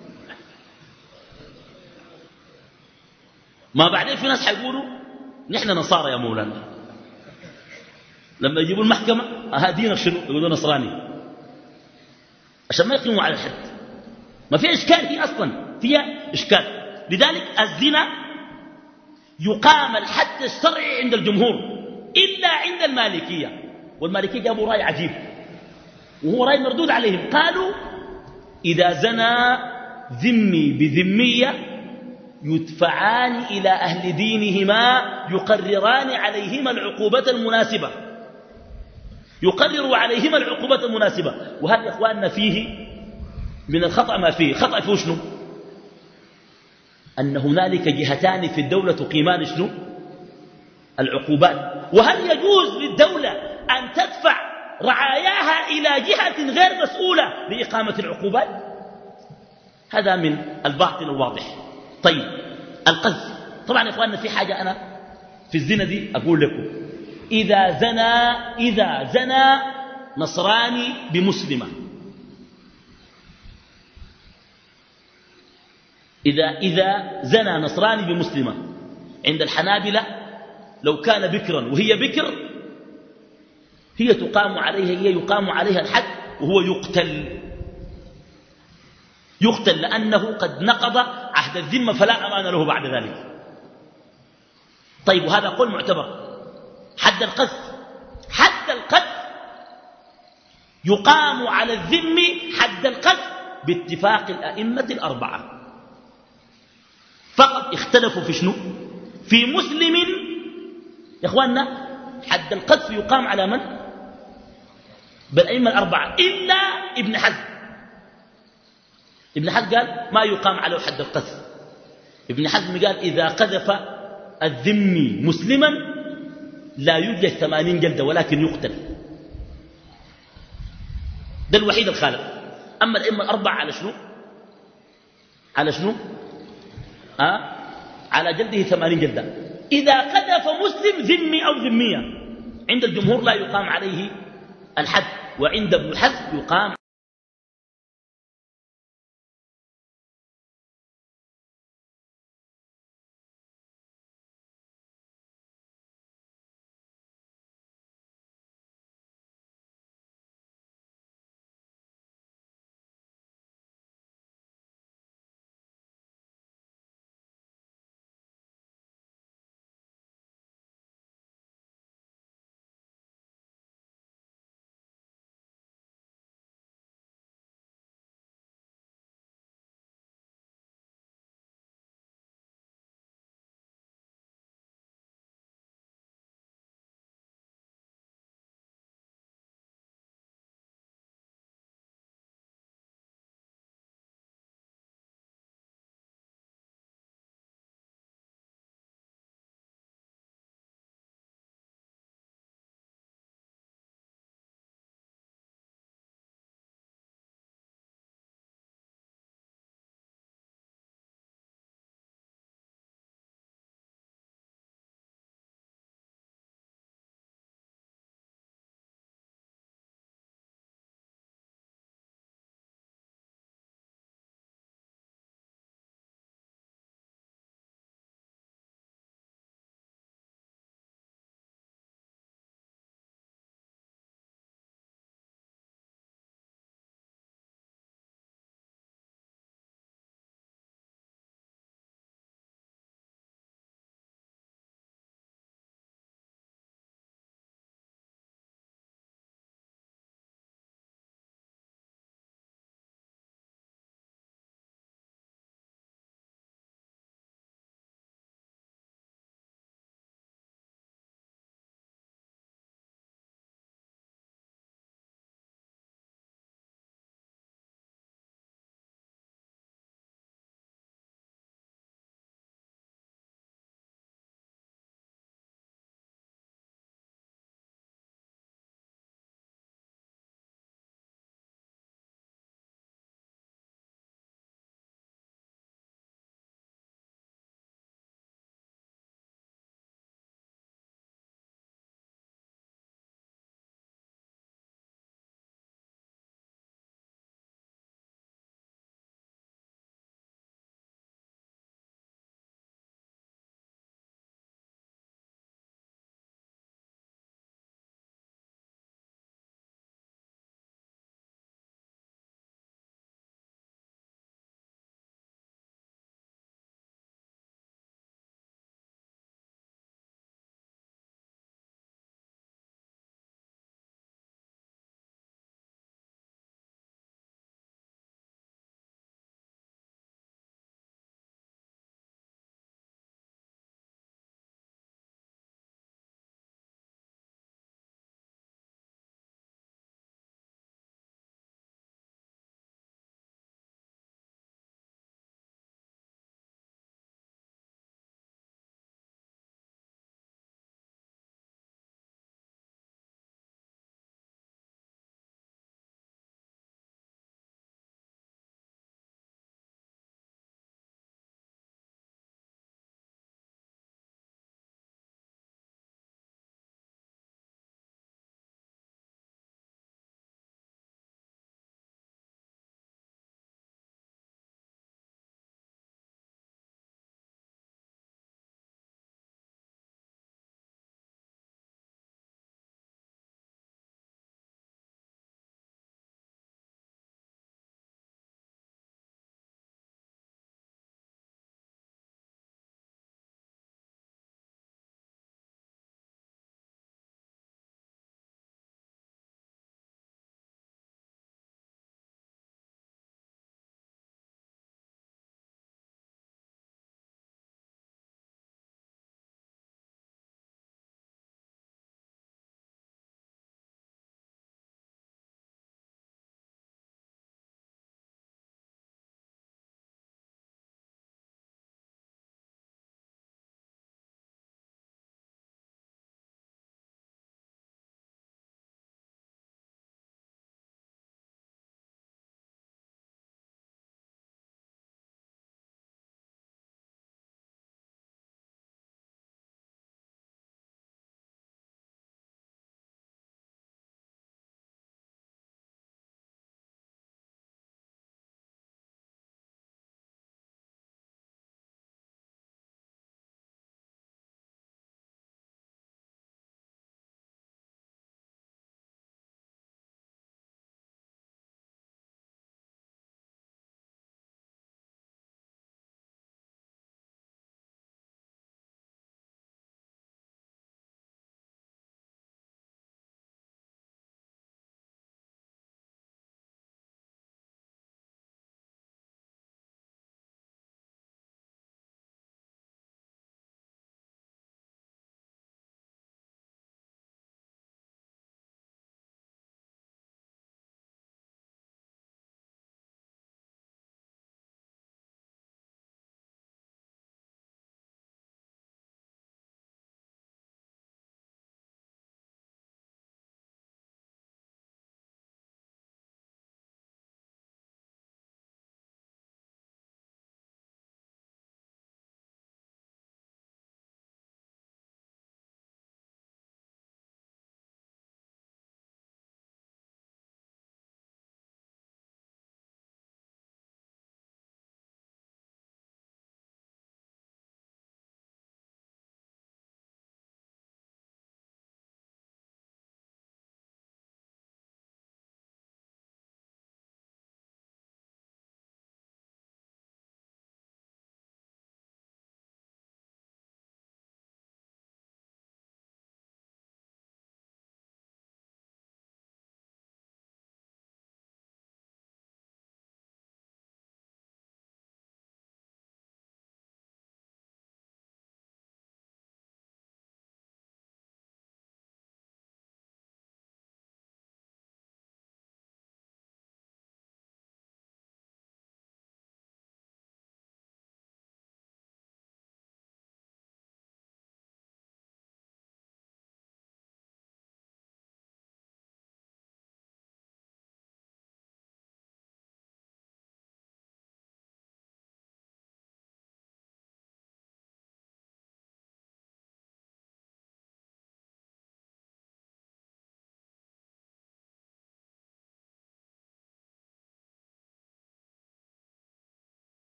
ما بعدين في ناس حيقولوا نحن نصارى يا مولانا، لما يجيبوا المحكمة ها دينك شنو؟ يقولوا نصراني عشان ما يقيموا على الحد. ما فيها إشكال، هي أصلا فيها إشكال. لذلك الزنا يقام الحد الشرعي عند الجمهور إلا عند المالكية، والمالكية جابوا رأي عجيب وهو رأي مردود عليهم. قالوا إذا زنى ذمي بذمية يدفعان إلى أهل دينهما يقرران عليهما العقوبة المناسبة. يقرر عليهما العقوبة المناسبة. وهذا يا إخواننا فيه من الخطأ ما فيه. خطأ فيه شنو؟ أن هنالك جهتان في الدولة تقيمان شنو؟ العقوبات. وهل يجوز للدولة أن تدفع رعاياها إلى جهة غير مسؤولة لإقامة العقوبات؟ هذا من الباطل الواضح. طيب القذف، طبعا يا إخواننا في حاجة أنا في الزنا دي أقول لكم، إذا زنى إذا زنى نصراني بمسلمة، إذا إذا زنى نصراني بمسلمة عند الحنابلة لو كان بكرا وهي بكر هي تقام عليها هي يقام عليها الحد وهو يقتل يقتل لأنه قد نقض عهد الذمة فلا أمان له بعد ذلك. طيب وهذا قول معتبر. حد القذف حد القذف يقام على الذم حد القذف باتفاق الأئمة الأربعة. فقط اختلفوا في شنو؟ في مسلم. يا إخواننا حد القذف يقام على من؟ بالأئمة الأربعة إلا ابن حزم. ابن حزم قال ما يقام عليه حد القذف. ابن حزم قال إذا قذف الذمي مسلما لا يجلد ثمانين جلدة ولكن يقتل. ده الوحيد الخالف. أما الأئمة الأربعة على شنو؟ على شنو؟ أه؟ على جلده ثمانين جلدة. إذا قذف مسلم ذمي أو ذمية عند الجمهور لا يقام عليه الحد، وعند ابن حزم يقام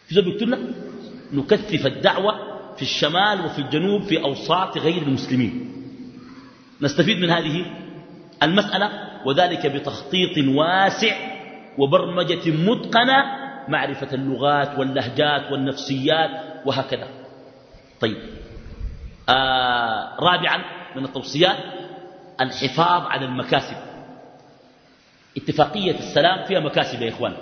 في زول بيقول لنا نكثف الدعوة في الشمال وفي الجنوب في أوساط غير المسلمين. نستفيد من هذه المسألة، وذلك بتخطيط واسع وبرمجة متقنة، معرفة اللغات واللهجات والنفسيات وهكذا. طيب، آه رابعا من التوصيات الحفاظ على المكاسب. اتفاقية السلام فيها مكاسب يا إخوان،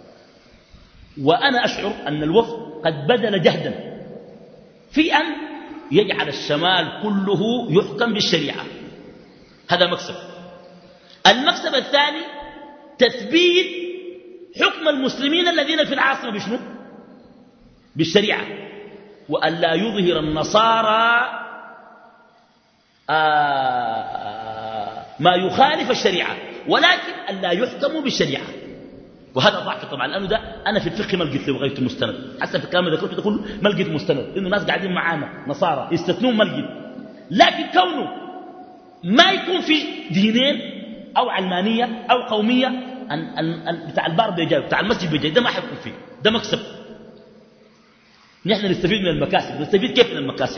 وأنا أشعر أن الوفد قد بذل جهدا في أن يجعل الشمال كله يحكم بالشريعة. هذا مكسب. المكسب الثاني تثبيت حكم المسلمين الذين في العاصمة بشنو؟ بالشريعة، وأن لا يظهر النصارى آه ما يخالف الشريعة، ولكن أن لا يحكموا بالشريعة. وهذا ضعف طبعا، لأنه ده أنا في الفقه ما لقيت له غاية المستند، حتى في الكلام ذكرته كله ما لقيت مستند، إنه ناس قاعدين معانا نصارى يستثنون ما لقيت. لكن كونه ما يكون في دينين أو علمانية أو قومية، أن أن أن بتاع البار بيجاي بتاع المسجد بيجاي، ده ما حيكون فيه، ده مكسب. نحن نستفيد من المكاسب. نستفيد كيف من المكاسب؟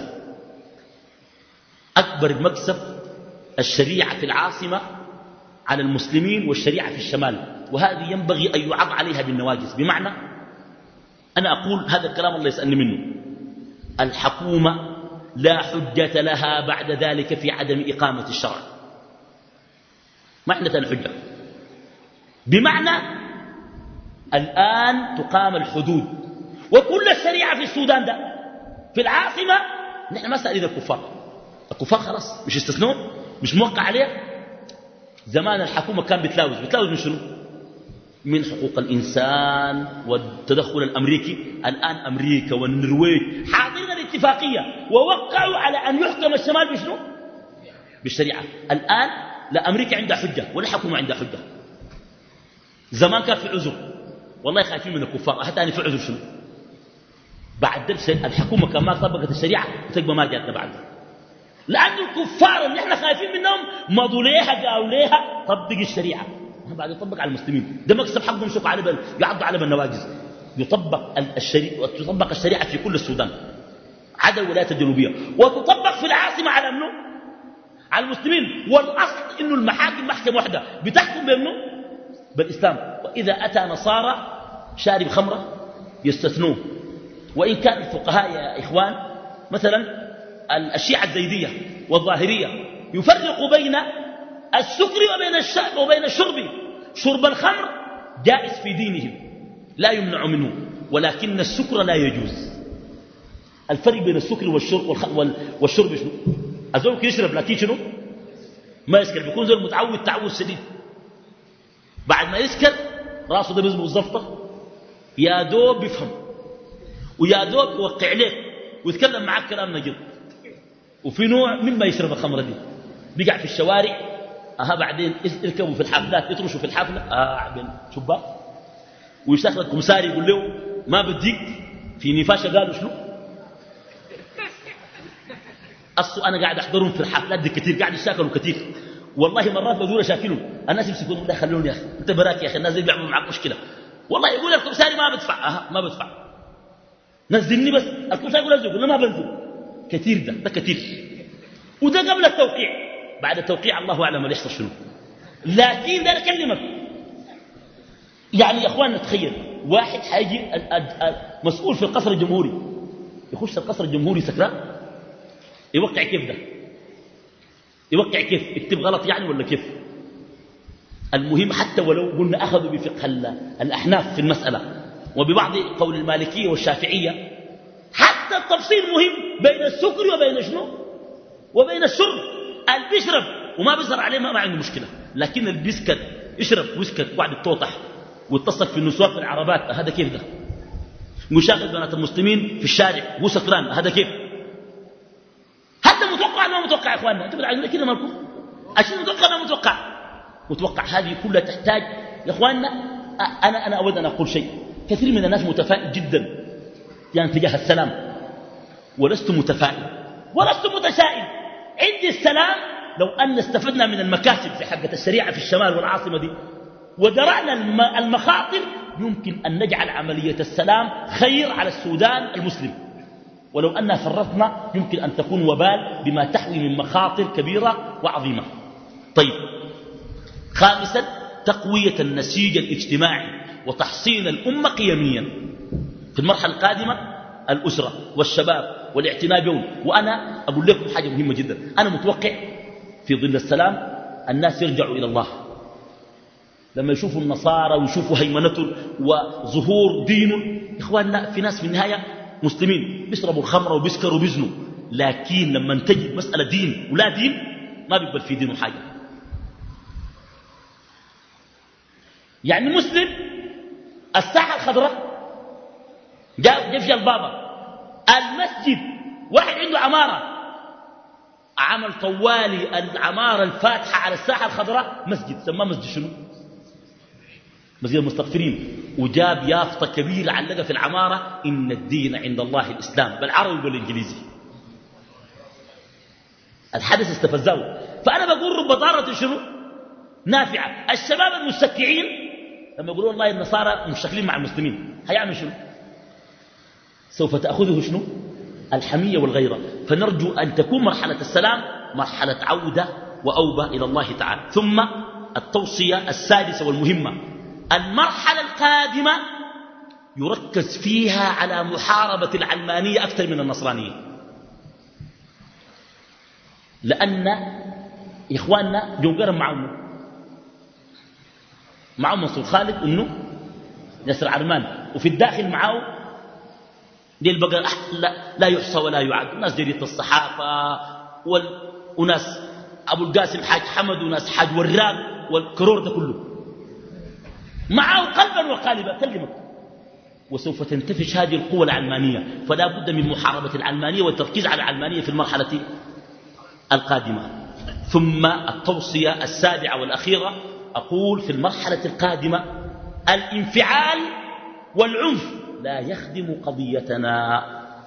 أكبر مكسب الشريعة في العاصمة على المسلمين والشريعة في الشمال، وهذه ينبغي أن يعض عليها بالنواجذ. بمعنى أنا أقول هذا الكلام الله يسألني منه، الحكومة لا حجة لها بعد ذلك في عدم إقامة الشرع. ما عندنا الحجة. بمعنى الآن تقام الحدود، وكل الشريعة في السودان ده في العاصمة نحن ما سألين الكفار. الكفار خلاص مش استثنون، مش موقع عليه. زمان الحكومة كان بتلاوز بتلاوز من شنو؟ من حقوق الإنسان والتدخل الأمريكي. الآن أمريكا والنرويج حاضرين الاتفاقية ووقعوا على أن يحكم الشمال بشنو؟ بالشريعة. الآن لا أمريكا عندها حجة ولا حكومة عندها حجة. زمان كان في عذر، والله خايفين من الكفار. حتى أنا في عذر شنو؟ بعد درس الحكومة كان ما طبقت الشريعة وتقبل ما جاتنا بعد، لأن الكفار اللي احنا خايفين منهم مضوا ليها قالوا ليها طبق الشريعة، بعد يطبق على المسلمين. ده مكسب حقهم. شوف على بال يعضوا على بالنواجز. يطبق الشريعة وتطبق الشريعة في كل السودان عدا الولايات الجنوبية، وتطبق في العاصمة على منه؟ على المسلمين. والأصل إنه المحاكم محكمة واحدة بتحكم بأنه بالإسلام. وإذا أتى نصارى شارب خمرة يستثنوه. وإن كان الفقهاء يا إخوان مثلا الشيعة الزيدية والظاهرية يفرق بين السكر وبين الشرب وبين الشرب. شرب الخمر جائز في دينهم لا يمنع منه، ولكن السكر لا يجوز. الفرق بين السكر والشرب والشرب شنو؟ الزول يشرب لكن شنو؟ ما يسكر. بيكون زول متعود تعود شديد، بعد ما يسكر راسه ده بيزبط الزفطة، يا دوب بيفهم ويا دوب يوقع عليك ويتكلم معك كلام نجد. وفي نوع مما يشرب الخمرة دي بيقع في الشوارع، أها بعدين يركبوا في الحافلات يطرشوا في الحافلة آه بين شباك، ويشتغل الكمساري يقول له ما بديك في نفاشة. قالوا شنو؟ أصلا أنا قاعد أحضرهم في الحافلات دي كتير، قاعد يشاكلوا كتير والله. مرات بدور أشاكلهم، الناس يمسكون الله خلوني يا أخي أنت براك يا أخي، الناس بيعملوا معك مشكلة والله. يقول الكمساري ما بدفع، أها ما بدفع نزلني بس. الكمساري يقول أزوج أنا ما بنزل. كتير ده ده كتير. وده قبل التوقيع. بعد التوقيع الله أعلم اللي يحصل شنو. لكن ده أكلمك يعني يا أخوان، نتخيل واحد حيجي مسؤول في القصر الجمهوري يخش القصر الجمهوري سكران يوقع كيف ده؟ يوقع كيف؟ يكتب غلط يعني ولا كيف؟ المهم حتى ولو قلنا أخذوا بفقه الأحناف في المسألة وببعض قول المالكية والشافعية، حتى التفصيل مهم بين السكر وبين شنو؟ وبين الشرب. اللي بيشرب وما بيظهر عليه ما, ما عنده مشكلة، لكن اللي بيسكت يشرب ويسكت وقعد يتوطح ويتصل في النسوان في العربات، هذا كيف ده؟ مشاغل بنات المسلمين في الشارع وهو سكران، هذا كيف؟ هذا متوقع ولا متوقع يا اخواننا؟ انتوا بتعيدوا كده مالكم؟ عشان متوقع ولا متوقع؟ متوقع. هذه كلها تحتاج يا اخواننا. انا انا اود ان اقول شيء. كثير من الناس متفائل جدا يعني تجاه السلام، ولست متفائل ولست متشائم. عندي السلام لو أن استفدنا من المكاسب في حقة الشريعة في الشمال والعاصمة دي، ودرعنا المخاطر يمكن أن نجعل عملية السلام خير على السودان المسلم، ولو أننا فرطنا يمكن أن تكون وبال بما تحوي من مخاطر كبيرة وعظيمة. طيب، خامسا تقوية النسيج الاجتماعي وتحصين الأمة قيميا. في المرحلة القادمة الأسرة والشباب والاعتناء بهم. وأنا أقول لكم حاجة مهمة جدا، أنا متوقع في ظل السلام الناس يرجعوا إلى الله لما يشوفوا النصارى ويشوفوا هيمنته وظهور دينه. إخواننا في ناس في النهاية مسلمين بيشربوا الخمر وبيسكروا وبيزنوا، لكن لما تجد مسألة دين ولا دين ما بيقبل في دينه حاجة. يعني مسلم الساحة الخضراء جاء جاء في البابا المسجد، واحد عنده عمارة عمل طوالي العمارة الفاتحة على الساحة الخضراء مسجد، سماه مسجد شنو؟ مسجد المستغفرين، وجاب يافطة كبيرة علقها في العمارة إن الدين عند الله الإسلام بالعربي والإنجليزي. الحدث استفزه. فأنا بقول رب ضارة شنو؟ نافعة. الشباب المشكعين لما يقولوا والله النصارى مشتكلين مع المسلمين هيعمل شنو؟ سوف تأخذه شنو؟ الحمية والغيرة. فنرجو أن تكون مرحلة السلام مرحلة عودة وأوبة إلى الله تعالى. ثم التوصية السادسة والمهمة، المرحلة القادمة يركز فيها على محاربة العلمانية أكثر من النصرانية، لأن إخواننا جوقرا معهم معهم منصور خالد إنه ياسر عرمان، وفي الداخل معه دي البقى لا, لا يحصى ولا يعد، ناس جريدة الصحافة وناس أبو القاسم حاج حمد وناس حاج وراق والكرور ده كله معه قلبا وقالبا. كلمك وسوف تنتفش هذه القوة العلمانية، فلا بد من محاربة العلمانية والتركيز على العلمانية في المرحلة القادمة. ثم التوصية السابعة والأخيرة، أقول في المرحلة القادمة الانفعال والعنف لا يخدم قضيتنا.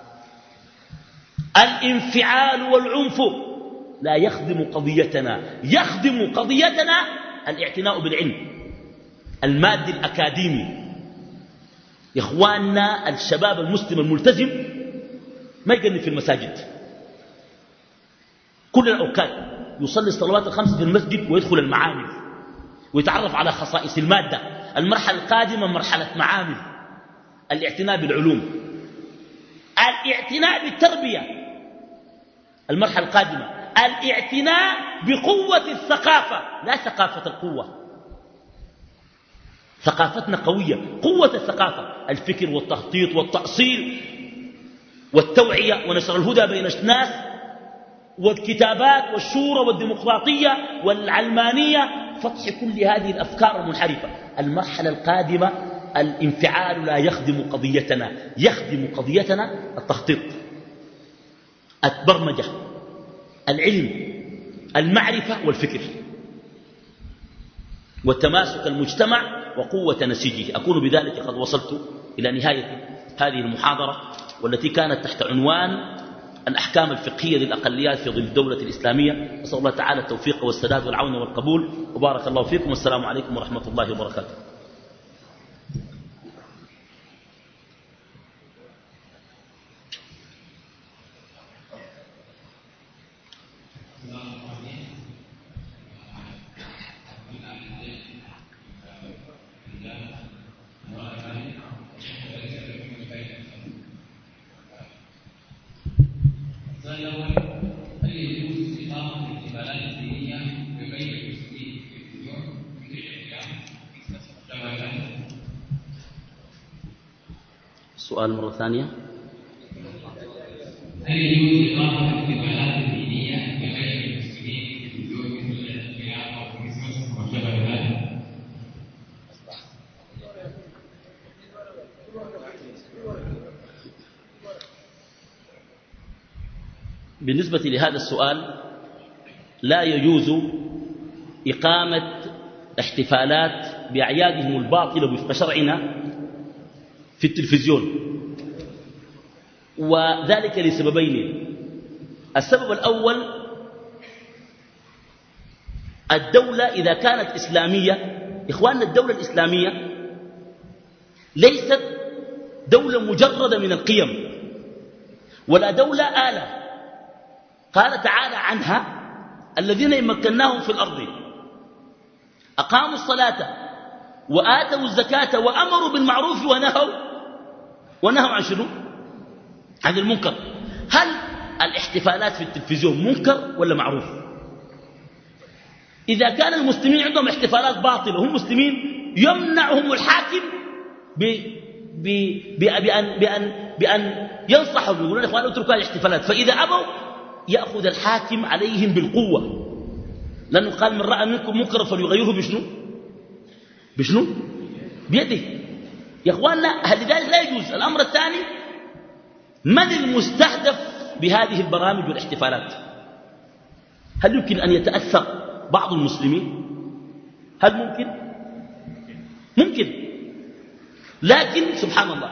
الانفعال والعنف لا يخدم قضيتنا. يخدم قضيتنا الاعتناء بالعلم المادي الأكاديمي. يا إخواننا الشباب المسلم الملتزم ما يقني في المساجد كل الأوقات، يصلي الصلوات الخمس في المسجد ويدخل المعامل ويتعرف على خصائص المادة. المرحلة القادمة مرحلة معامل، الاعتناء بالعلوم، الاعتناء بالتربية. المرحلة القادمة الاعتناء بقوة الثقافة، لا ثقافة القوة. ثقافتنا قوية، قوة الثقافة، الفكر والتخطيط والتأصيل والتوعية ونشر الهدى بين الناس والكتابات والشورى والديمقراطية والعلمانية، فتح كل هذه الأفكار المنحرفة. المرحلة القادمة الانفعال لا يخدم قضيتنا، يخدم قضيتنا التخطيط، البرمجة، العلم، المعرفة والفكر، وتماسك المجتمع وقوة نسيجه. أكون بذلك قد وصلت إلى نهاية هذه المحاضرة، والتي كانت تحت عنوان الأحكام الفقهية للأقليات في ظل الدولة الإسلامية. أسأل الله تعالى التوفيق والسداد والعون والقبول، وبارك الله فيكم، والسلام عليكم ورحمة الله وبركاته. سؤال مرة ثانية. هل يجوز إقامة الاحتفالات الدينية لغير المسلمين في البيوت مثل الاحتفال أو كريسماس وما شابه ذلك؟ بالنسبة لهذا السؤال، لا يجوز إقامة احتفالات بأعيادهم الباطلة وفق شرعنا في التلفزيون، وذلك لسببين. السبب الأول، الدولة إذا كانت إسلامية، إخواننا الدولة الإسلامية ليست دولة مجردة من القيم ولا دولة آلة. قال تعالى عنها: الذين إن مكناهم في الأرض أقاموا الصلاة وآتوا الزكاة وأمروا بالمعروف ونهوا ونهوا عن شنو؟ عن المنكر. هل الاحتفالات في التلفزيون منكر ولا معروف؟ إذا كان المسلمين عندهم احتفالات باطلة وهم مسلمين يمنعهم الحاكم ب... ب... بأن... بأن... بأن ينصحهم، يقولون يا إخوان اتركوا الاحتفالات، فإذا أبوا يأخذ الحاكم عليهم بالقوة، لأنه قال: من رأى منكم منكرا فليغيره بشنو؟ بشنو؟ بيده. يا إخواننا هل لذلك لا يجوز. الأمر الثاني: من المستهدف بهذه البرامج والاحتفالات؟ هل يمكن أن يتأثر بعض المسلمين؟ هل ممكن؟ ممكن. لكن سبحان الله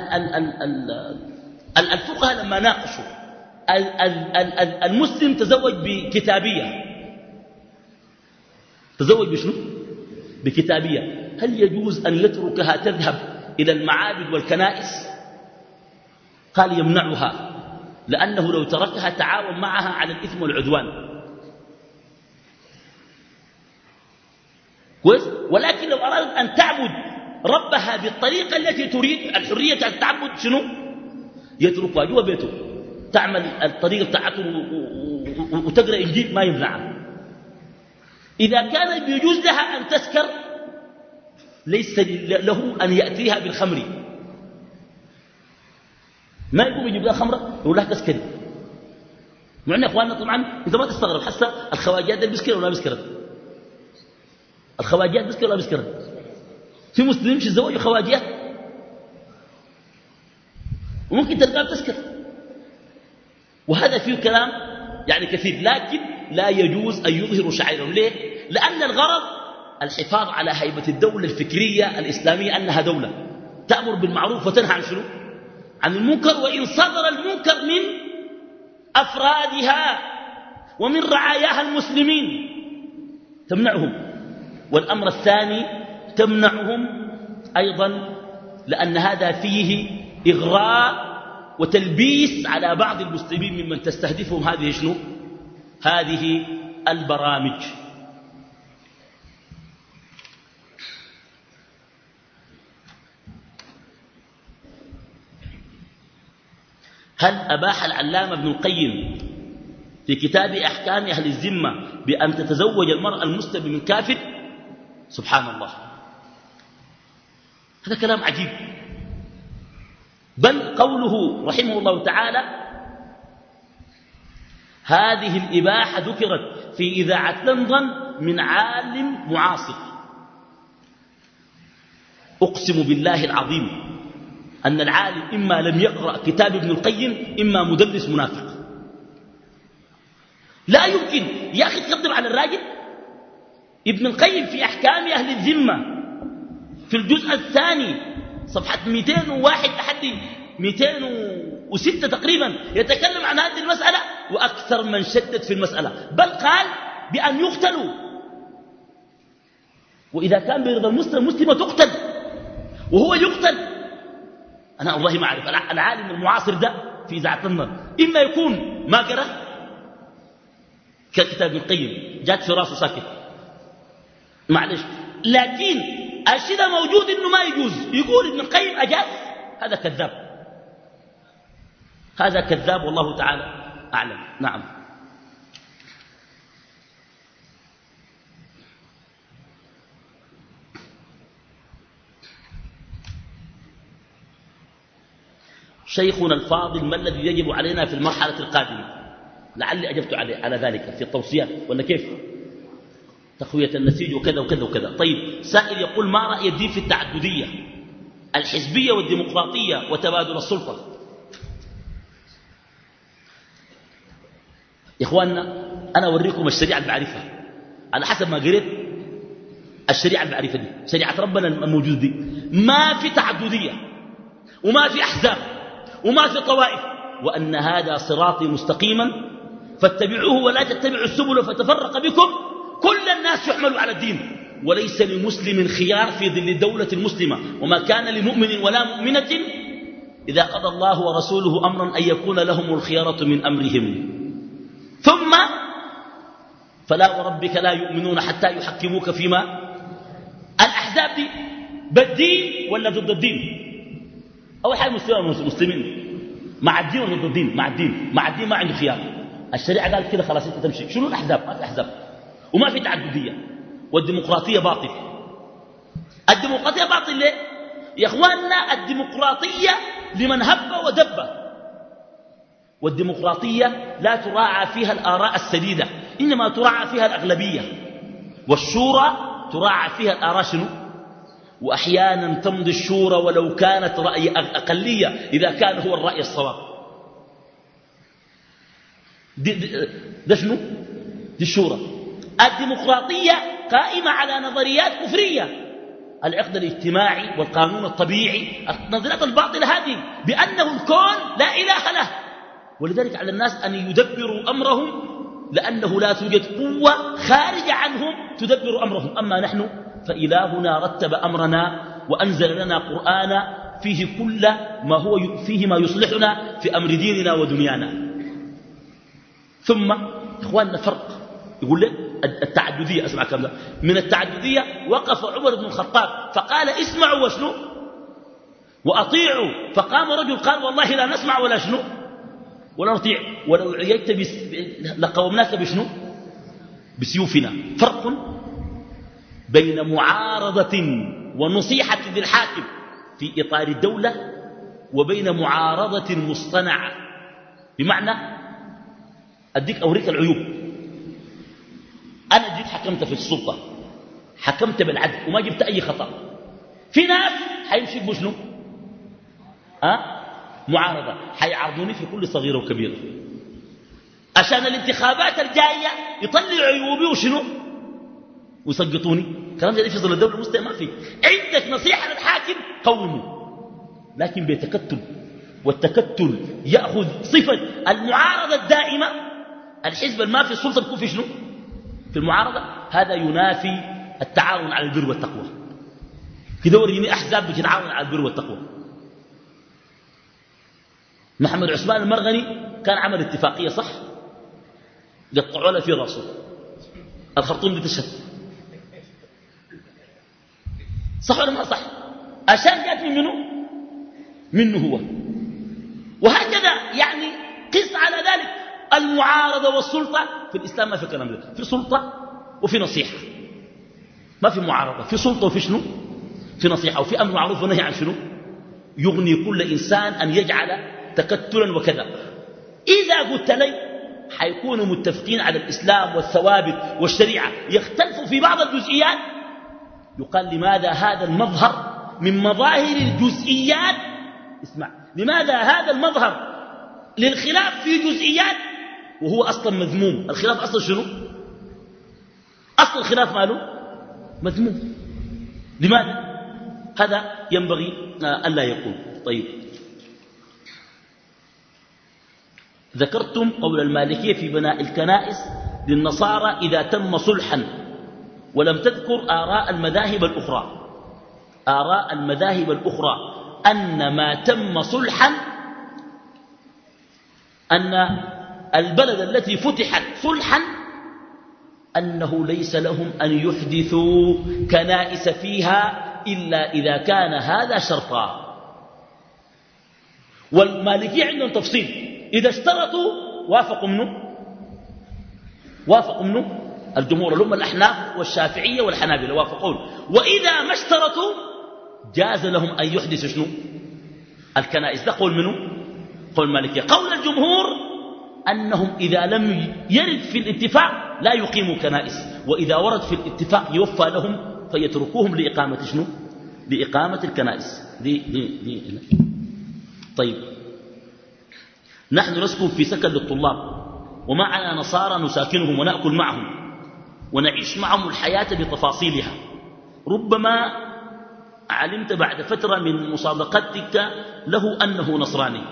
الفقهاء لما ناقشوا المسلم تزوج بكتابية، تزوج بشنو؟ بكتابية، هل يجوز أن يتركها تذهب إلى المعابد والكنائس؟ قال: يمنعها، لأنه لو تركها تعاون معها على الإثم والعدوان. كويس؟ ولكن لو أرادت أن تعبد ربها بالطريقة التي تريد الحرية أن تعبد شنو؟ يتركها جوا بيته، تعمل الطريقة بتاعته وتقرأ إنجيل، ما يمنعها. إذا كان يجوز لها أن تسكر ليس له أن يأتيها بالخمر، ما يقوم يجيب لها خمرة يقول لها تسكري. مع أن إخواننا طبعا أنت ما تستغرب، حتى الخواجات ده بيسكر ولا بيسكر؟ الخواجات بيسكر ولا بيسكر؟ في مسلمين مش الزواج خواجات، وممكن تلقاها بتسكر، وهذا فيه كلام يعني كثير. لكن لا يجوز أن يظهروا شعائرهم. ليه؟ لأن الغرض الحفاظ على هيبة الدولة الفكرية الإسلامية، أنها دولة تأمر بالمعروف وتنهى عن شنو؟ عن المنكر. وإن صدر المنكر من أفرادها ومن رعاياها المسلمين تمنعهم. والأمر الثاني تمنعهم أيضا لأن هذا فيه إغراء وتلبيس على بعض المسلمين ممن تستهدفهم هذه شنو؟ هذه البرامج. هل أباح العلامة ابن القيم في كتاب أحكام أهل الذمة بأن تتزوج المرأة المسلمة من كافر؟ سبحان الله، هذا كلام عجيب. بل قوله رحمه الله تعالى: هذه الإباحة ذكرت في إذاعة لندن من عالم معاصر. أقسم بالله العظيم أن العالم إما لم يقرأ كتاب ابن القيم إما مدلس منافق. لا يمكن يا أخي تقدم على الراجل. ابن القيم في أحكام أهل الذمة في الجزء الثاني صفحة مئتين وواحد لحد مئتين وستة تقريبا يتكلم عن هذه المسألة، وأكثر من شدد في المسألة، بل قال بأن يقتلوا. وإذا كان برضا المسلم المسلمة تقتل وهو يقتل. أنا والله ما أعرف العالم المعاصر ده في إذاعة لندن إما يكون ما قرأ كتاب ابن القيم جات في راسه ساكت، معلش، لكن الشيء ده موجود إنه ما يجوز. يقول ابن القيم أجاز، هذا كذاب، هذا كذاب والله تعالى أعلم. نعم. شيخنا الفاضل، ما الذي يجب علينا في المرحلة القادمة؟ لعلي أجبت عليه على ذلك في التوصيات ولا كيف؟ تقوية النسيج وكذا وكذا وكذا. طيب، سائل يقول: ما رأي الدين في التعددية الحزبية والديمقراطية وتبادل السلطة؟ يا إخواننا أنا أوريكم الشريعة اللي بعرفها على حسب ما قريت. الشريعة اللي بعرفها دي شريعة ربنا الموجود دي ما في تعددية وما في أحزاب وما في طوائف، وأن هذا صراطي مستقيما فاتبعوه ولا تتبعوا السبل فتفرق بكم. كل الناس يحملوا على الدين، وليس لمسلم خيار في ظل الدولة المسلمة، وما كان لمؤمن ولا مؤمنة إذا قضى الله ورسوله أمرا أن يكون لهم الخيارة من أمرهم. ثم فلا وربك لا يؤمنون حتى يحكموك فيما الأحزاب دي بالدين ولا ضد الدين؟ أول حاجة مسلمين مع الدين ولا ضد الدين؟ مع الدين. مع الدين ما عنده خيار. الشريعة قال كده خلاص انت تمشي. شنو الأحزاب؟ ما في أحزاب وما في تعددية. والديمقراطية باطل. الديمقراطية باطل ليه؟ يا اخواننا الديمقراطية لمن هب ودب، والديمقراطية لا تراعى فيها الآراء السديدة، إنما تراعى فيها الأغلبية. والشورى تراعى فيها الآراء شنو؟ وأحيانا تمضي الشورى ولو كانت رأي أقلية إذا كان هو الرأي الصواب. دي دي ده شنو؟ دي الشورى. الديمقراطية قائمة على نظريات كفرية، العقد الاجتماعي والقانون الطبيعي، النظريات الباطلة هذه بأنه الكون لا إله له، ولذلك على الناس أن يدبروا أمرهم لأنه لا توجد قوة خارجة عنهم تدبر أمرهم. أما نحن فإلهنا رتب أمرنا وأنزل لنا قرآنا فيه كل ما هو فيه ما يصلحنا في أمر ديننا ودنيانا. ثم إخواننا فرق يقول لك التعددية. أسمع كم ده من التعددية. وقف عمر بن الخطاب فقال اسمعوا وشنو وأطيعوا، فقام رجل قال والله لا نسمع ولا شنو ولا نطيع، ولو عييت بس لقومناك بشنو بسيوفنا. فرق بين معارضة ونصيحة للحاكم في إطار الدولة وبين معارضة مصطنعة. بمعنى أديك أوريك العيوب. أنا جيت حكمت في السلطة، حكمت بالعدل وما جبت أي خطأ. في ناس حيمشي بشنو أه؟ معارضة، حيعرضوني في كل صغيرة وكبيرة عشان الانتخابات الجاية يطلعوا عيوبي وشنو ويسقطوني. كلام جديد في ظل الدولة المسلمة ما في. عندك نصيحة للحاكم قومه، لكن بتكتل، والتكتل يأخذ صفة المعارضة الدائمة. الحزب ما في السلطة بيكون في شنو في المعارضة. هذا ينافي التعاون على البر والتقوى. كده وريني أحزاب بتتعاون على البر والتقوى. محمد عثمان المرغني كان عمل اتفاقية صح، قطعوا له في راسه. الخرطوم دي تشهد صح ولا ما صح؟ عشان جات من منه منه هو. وهكذا يعني قس على ذلك. المعارضة والسلطة في الإسلام ما في كلام ده. في سلطة وفي نصيحة، ما في معارضة. في سلطة وفي شنو في نصيحة، وفي أمر معروف ونهي عن شنو يغني كل إنسان أن يجعل تكتلا وكذا. إذا قلت لي حيكونوا متفقين على الإسلام والثوابت والشريعة، يختلفوا في بعض الجزئيات، يقال لماذا هذا المظهر من مظاهر الجزئيات. اسمع، لماذا هذا المظهر للخلاف في جزئيات وهو أصلا مذموم؟ الخلاف أصلا شنو؟ أصل الخلاف ماله مذموم. لماذا؟ هذا ينبغي أن لا يكون. طيب، ذكرتم قول المالكية في بناء الكنائس للنصارى إذا تم صلحا، ولم تذكر آراء المذاهب الأخرى. آراء المذاهب الأخرى أن ما تم صلحا، أن البلد التي فتحت صلحا أنه ليس لهم أن يحدثوا كنائس فيها إلا إذا كان هذا شرطا. والمالكية عندهم تفصيل. إذا اشترطوا وافقوا منه وافقوا منه الجمهور اللي هم الأحناف والشافعية والحنابلة وافقون. وإذا ما اشترطوا جاز لهم أن يحدثوا شنو الكنائس. ده قول منه قول المالكية. قول الجمهور أنهم إذا لم يرد في الاتفاق لا يقيموا كنائس، وإذا ورد في الاتفاق يوفى لهم فيتركوهم لإقامة شنو لإقامة الكنائس دي, دي, دي. طيب، نحن نسكن في سكن للطلاب ومعنا نصارى نساكنهم ونأكل معهم ونعيش معهم الحياة بتفاصيلها. ربما علمت بعد فترة من مصادقتك له أنه نصراني.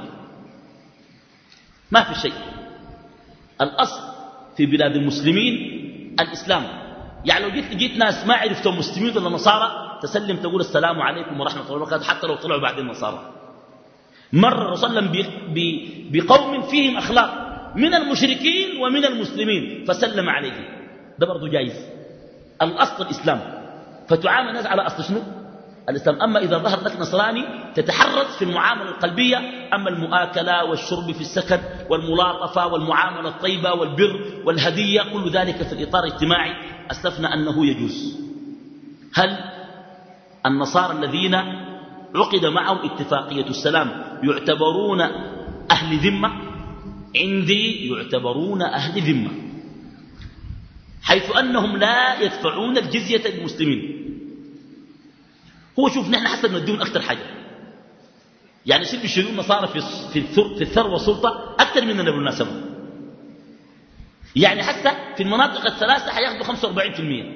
ما في شيء. الأصل في بلاد المسلمين الإسلام، يعني لو جيت جيت ناس ما عرفتهم مسلمين ولا نصارى تسلم تقول السلام عليكم ورحمة الله وبركاته حتى لو طلعوا بعدين نصارى. مر الرسول صلى الله عليه وسلم بقوم فيهم أخلاق من المشركين ومن المسلمين فسلم عليهم، ده برضو جائز. الأصل الإسلام، فتعامل الناس على أصل شنو؟ الإسلام. أما إذا ظهر لك نصراني تتحرز في المعاملة القلبية، أما المؤاكلة والشرب في السكن والملاطفة والمعاملة الطيبة والبر والهدية كل ذلك في الإطار الاجتماعي أسلفنا أنه يجوز. هل النصارى الذين عقد معهم اتفاقية السلام يعتبرون أهل ذمة؟ عندي يعتبرون أهل ذمة، حيث أنهم لا يدفعون الجزية للمسلمين. هو شوف نحن حسب نديهم أكثر حاجة، يعني شوف بيشيلون النصارى في في الثروة والسلطة أكثر مننا بالمناسبة. يعني حتى في المناطق الثلاثة حياخذوا خمسة وأربعين بالمئة،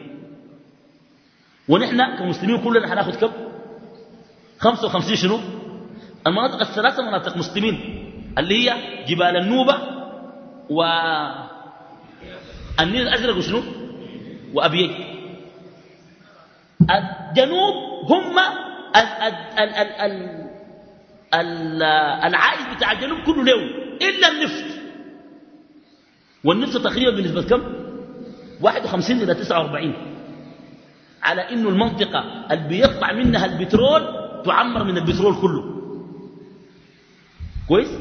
ونحن كمسلمين كلنا حناخذ كم؟ خمسة وخمسين. شنو المناطق الثلاثة؟ مناطق مسلمين اللي هي جبال النوبة والنيل الأزرق وشنو وأبيج. الجنوب هم العائد بتاع الجنوب كله له إلا النفط، والنفط تقريبا بنسبة كم؟ واحد وخمسين إلى تسعة وأربعين، على إنه المنطقة اللي بيطلع منها البترول تعمر من البترول كله. كويس؟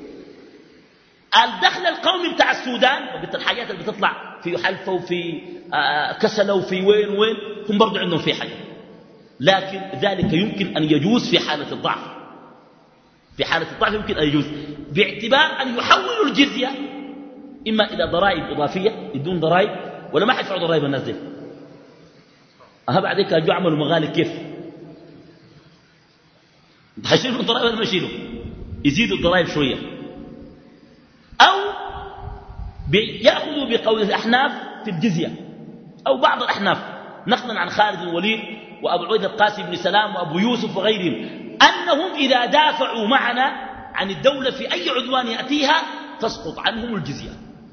الدخل القومي بتاع السودان وقلت الحاجات اللي بتطلع في حلفة وفي كسلة وفي وين وين هم برضو عندهم في حاجة، لكن ذلك يمكن أن يجوز في حالة الضعف. في حالة الضعف يمكن أن يجوز باعتبار أن يحولوا الجزية إما إلى ضرائب إضافية يدون ضرائب ولا ما حيدفعوا ضرائب الناس دي. أها بعدين كانوا يعملوا مغالق كيف؟ حيشيلوا الضرائب ولا ما يشيلوا؟ يزيدوا الضرائب شوية، أو يأخذوا بقول الأحناف في الجزية أو بعض الأحناف، نقلا عن خالد بن الوليد وأبو عبيد القاسم بن سلام وأبو يوسف وغيرهم، أنهم إذا دافعوا معنا عن الدولة في أي عدوان يأتيها تسقط عنهم الجزية،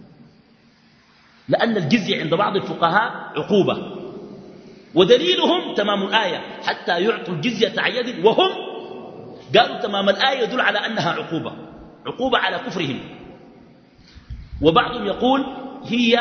لأن الجزية عند بعض الفقهاء عقوبة، ودليلهم تمام الآية حتى يعطوا الجزية عن يد وهم قالوا تمام الآية يدل على أنها عقوبة، عقوبة على كفرهم. وبعضهم يقول هي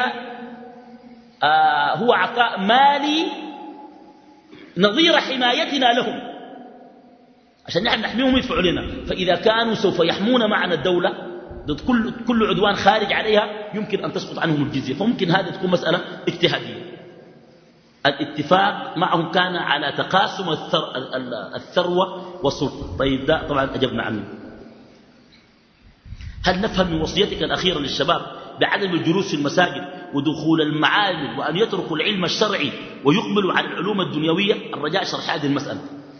آه هو عطاء مالي نظير حمايتنا لهم عشان نحن نحميهم يدفعوا لنا، فإذا كانوا سوف يحمون معنا الدولة ضد كل, كل عدوان خارج عليها يمكن أن تسقط عنهم الجزية، فممكن هذه تكون مسألة اجتهادية. الاتفاق معهم كان على تقاسم الثر الثروة والسلطة. طيب ده طبعا أجبنا عنه. هل نفهم من وصيتك الأخيرة للشباب بعدم الجلوس في المساجد ودخول المعامل وأن يتركوا العلم الشرعي ويقبلوا على العلوم الدنيوية؟ الرجاء شرح هذه المسألة.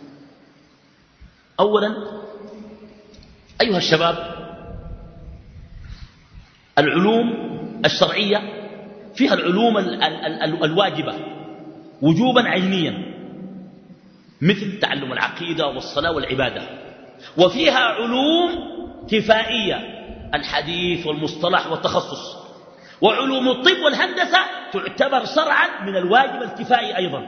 أولا أيها الشباب، العلوم الشرعية فيها العلوم الواجبة وجوبا عينيا مثل تعلم العقيدة والصلاة والعبادة، وفيها علوم كفائية الحديث والمصطلح والتخصص، وعلوم الطب والهندسة تعتبر شرعا من الواجب الكفائي أيضا.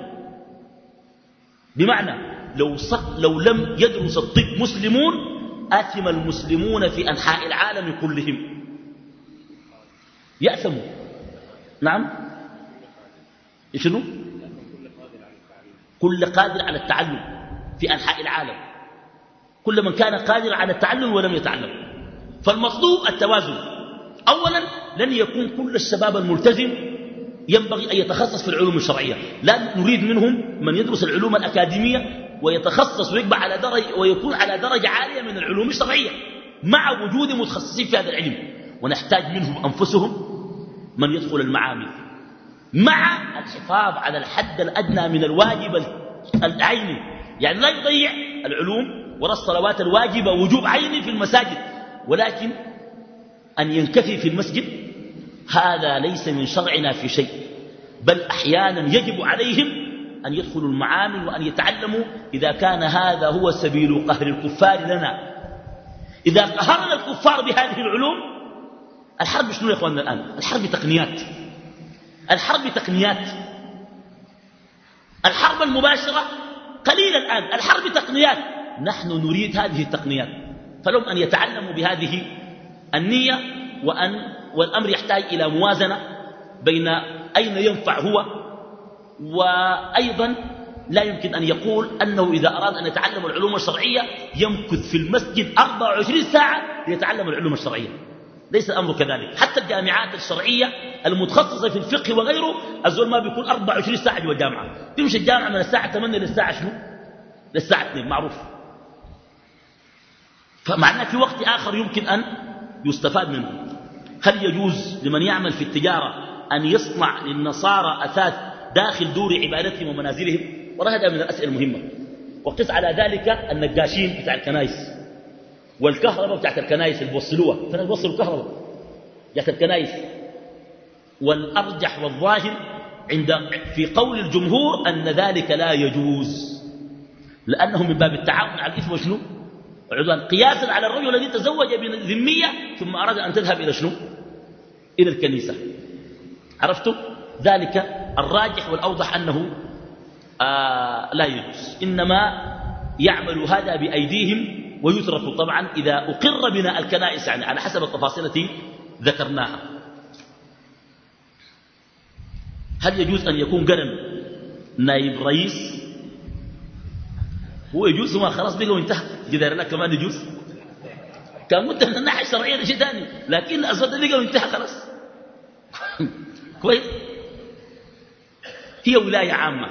بمعنى لو, لو لم يدرس الطب مسلمون آثم المسلمون في أنحاء العالم كلهم، يأثموا. نعم شنو؟ كل قادر على التعلم في أنحاء العالم، كل من كان قادر على التعلم ولم يتعلم. فالمطلوب التوازن. أولا لن يكون كل الشباب الملتزم ينبغي أن يتخصص في العلوم الشرعية، لا نريد منهم من يدرس العلوم الأكاديمية ويتخصص ويقبع على درجة ويكون على درجة عالية من العلوم الشرعية مع وجود متخصصين في هذا العلم، ونحتاج منهم أنفسهم من يدخل المعامل مع الحفاظ على الحد الأدنى من الواجب العيني، يعني لا يضيع العلوم ولا الصلوات الواجبة وجوب عيني في المساجد، ولكن أن ينكفي في المسجد هذا ليس من شرعنا في شيء، بل أحيانا يجب عليهم أن يدخلوا المعامل وأن يتعلموا إذا كان هذا هو سبيل قهر الكفار لنا. إذا قهرنا الكفار بهذه العلوم، الحرب شنو يا أخواننا الآن؟ الحرب تقنيات، الحرب تقنيات. الحرب المباشرة قليل الآن، الحرب تقنيات، نحن نريد هذه التقنيات، فلهم أن يتعلموا بهذه النية، وأن والأمر يحتاج إلى موازنة بين أين ينفع هو، وأيضا لا يمكن أن يقول أنه إذا أراد أن يتعلم العلوم الشرعية يمكث في المسجد أربع وعشرين ساعة ليتعلم العلوم الشرعية، ليس الأمر كذلك. حتى الجامعات الشرعية المتخصصة في الفقه وغيره الزول ما بيكون أربع وعشرين ساعة جوا الجامعة، تمشي الجامعة من الساعة ثمانية للساعة شنو؟ للساعة اثنين، معروف. فمعناه في وقت آخر يمكن أن يستفاد منه. هل يجوز لمن يعمل في التجارة أن يصنع للنصارى أثاث داخل دور عبادتهم ومنازلهم؟ وهذا من الأسئلة المهمة. وقس على ذلك النقاشين بتاع الكنائس والكهرباء بتاعت الكنائس اللي بوصلوها، فناس بوصلوا الكهرباء بتاعت الكنائس. والأرجح والظاهر عند في قول الجمهور أن ذلك لا يجوز، لأنه من باب التعاون على الإثم وشنو؟ عدوان، قياسا على الرجل الذي تزوج بذمية ثم أراد أن تذهب إلى شنو؟ إلى الكنيسة. عرفتوا؟ ذلك الراجح والأوضح أنه آه لا يجوز، إنما يعمل هذا بأيديهم ويترك طبعا إذا أقر بناء الكنائس، يعني على حسب التفاصيل التي ذكرناها. هل يجوز أن يكون قرن نائب رئيس؟ هو يجوز، ما خلاص بقى وانتهى، جدار لك كمان يجوز، كان مدة من الناحية الشرعية شيء ثاني، لكن الصدق بقى وانتهى خلاص. كويس. هي ولاية عامة،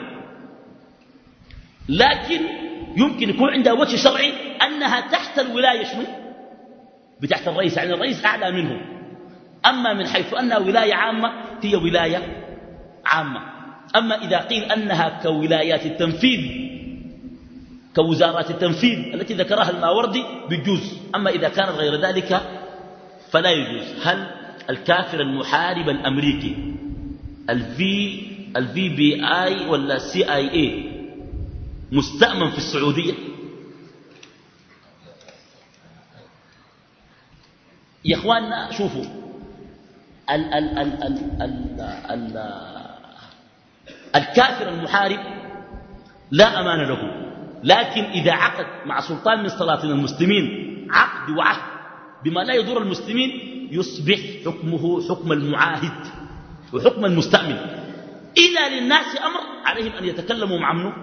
لكن يمكن يكون عندها وجه شرعي أنها تحت الولاية شنو؟ بتحت الرئيس، يعني الرئيس أعلى منه. أما من حيث أنها ولاية عامة هي ولاية عامة. أما إذا قيل أنها كولايات التنفيذ كوزارات التنفيذ التي ذكرها الماوردي بيجوز، أما إذا كانت غير ذلك فلا يجوز. هل الكافر المحارب الأمريكي الفي الفي بي آي ولا سي آي اي مستأمن في السعودية؟ يا إخواننا شوفوا، ال ال ال ال ال ال الكافر المحارب لا أمان له، لكن إذا عقد مع سلطان من سلاطين المسلمين عقد وعهد بما لا يضر المسلمين يصبح حكمه حكم المعاهد وحكم المستأمن. إذا للناس أمر عليهم أن يتكلموا مع منه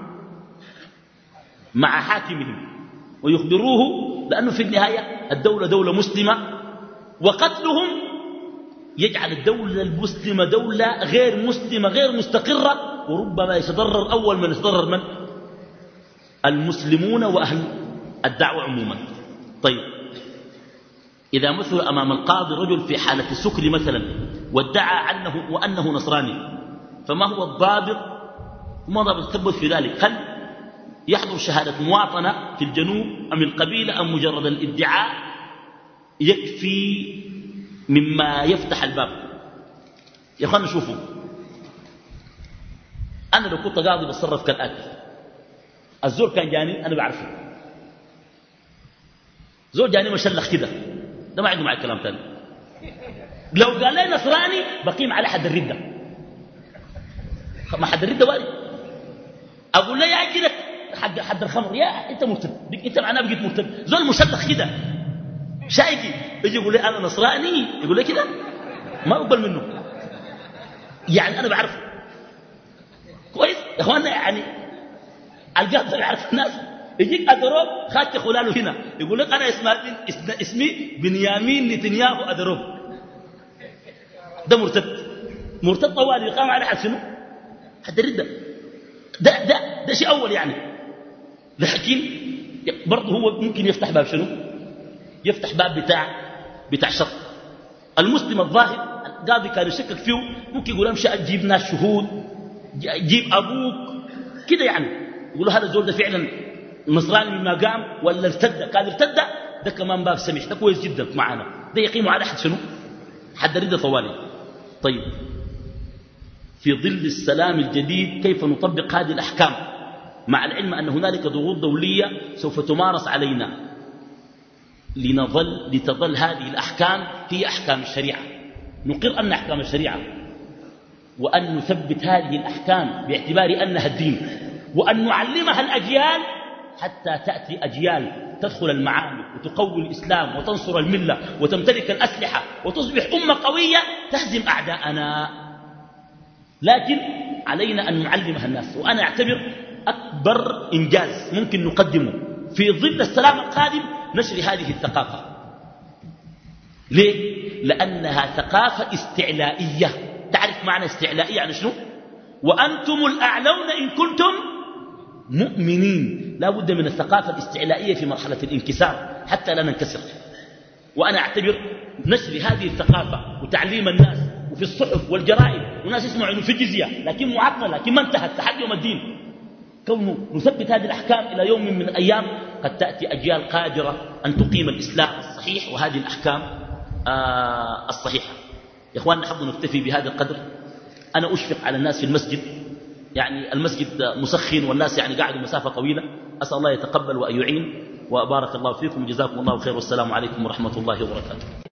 مع حاكمهم ويخبروه، لأنه في النهاية الدولة دولة مسلمة، وقتلهم يجعل الدولة المسلمة دولة غير مسلمة غير مستقرة، وربما يتضرر أول من يتضرر من؟ المسلمون وأهل الدعوة عموما. طيب، إذا مثل أمام القاضي رجل في حالة السكر مثلا وادعى أنه وأنه نصراني، فما هو الضابط وما ضابط التثبت في ذلك؟ هل يحضر شهادة مواطنة في الجنوب أم القبيلة أم مجرد الادعاء يكفي مما يفتح الباب؟ يا أخوانا شوفوا، أنا لو كنت قاضي بتصرف كالآتي. الزول كان جاني أنا بعرفه، زول جاني مشلخ كده، ده ما عنده معي كلام تاني. لو قال لي نصراني بقيم على حد الردة، ما حد الردة وارد. أقول له يا أجلك حد, حد الخمر، يا أنت مرتد، أنت معناه بقيت مرتد. زول مشلخ كده شايكي يجي يقول لي أنا نصراني، يقول لي كده ما أقبل منه، يعني أنا بعرفه كويس. يا أخوانا يعني القاضي يعرف الناس، يجيك أدروب خاتي خلاله هنا يقول لك أنا اسمي, اسمي بنيامين نتنياهو أدروب، ده مرتد، مرتد طوالي يقام على حد شنو؟ حد الردة. ده, ده, ده شيء أول يعني. لكن برضه هو ممكن يفتح باب شنو؟ يفتح باب بتاع بتاع شر. المسلم الظاهر القاضي كان يشكك فيه، ممكن يقول امشي اجيب ناس شهود، جيب ابوك كده، يعني يقول هذا الزول ده فعلا نصراني مما قام ولا ارتد. كان ارتد ده كمان باب سمح، ده كويس جدا معنا، ده يقيموا على حد شنو؟ حد رده طوالي. طيب، في ظل السلام الجديد كيف نطبق هذه الأحكام مع العلم أن هنالك ضغوط دولية سوف تمارس علينا لنظل لتظل هذه الأحكام هي أحكام الشريعة، نقر أن أحكام الشريعة وأن نثبت هذه الأحكام باعتبار أنها الدين. وأن نعلمها الأجيال حتى تأتي أجيال تدخل المعامل وتقوي الإسلام وتنصر الملة وتمتلك الأسلحة وتصبح أمة قوية تهزم أعداءنا. لكن علينا أن نعلمها الناس. وأنا أعتبر أكبر إنجاز ممكن نقدمه في ظل السلام القادم نشر هذه الثقافة. ليه؟ لأنها ثقافة استعلائية. تعرف معنى استعلائية يعني شنو؟ وأنتم الأعلون إن كنتم مؤمنين. لا بد من الثقافة الاستعلائية في مرحلة الانكسار حتى لا ننكسر. وأنا أعتبر نشر هذه الثقافة وتعليم الناس وفي الصحف والجرائد والناس يسمعوا إنه في جزية لكن معطلة لكن ما انتهت لحد يوم الدين. كونه نثبت هذه الأحكام إلى يوم من الأيام قد تأتي أجيال قادرة أن تقيم الإسلام الصحيح وهذه الأحكام آه الصحيحة. يا إخوان نحب نكتفي بهذا القدر. أنا أشفق على الناس في المسجد، يعني المسجد مسخن والناس يعني قاعدوا مسافة طويلة. أسأل الله يتقبل وأن يعين، وبارك الله فيكم وجزاكم الله خير، والسلام عليكم ورحمة الله وبركاته.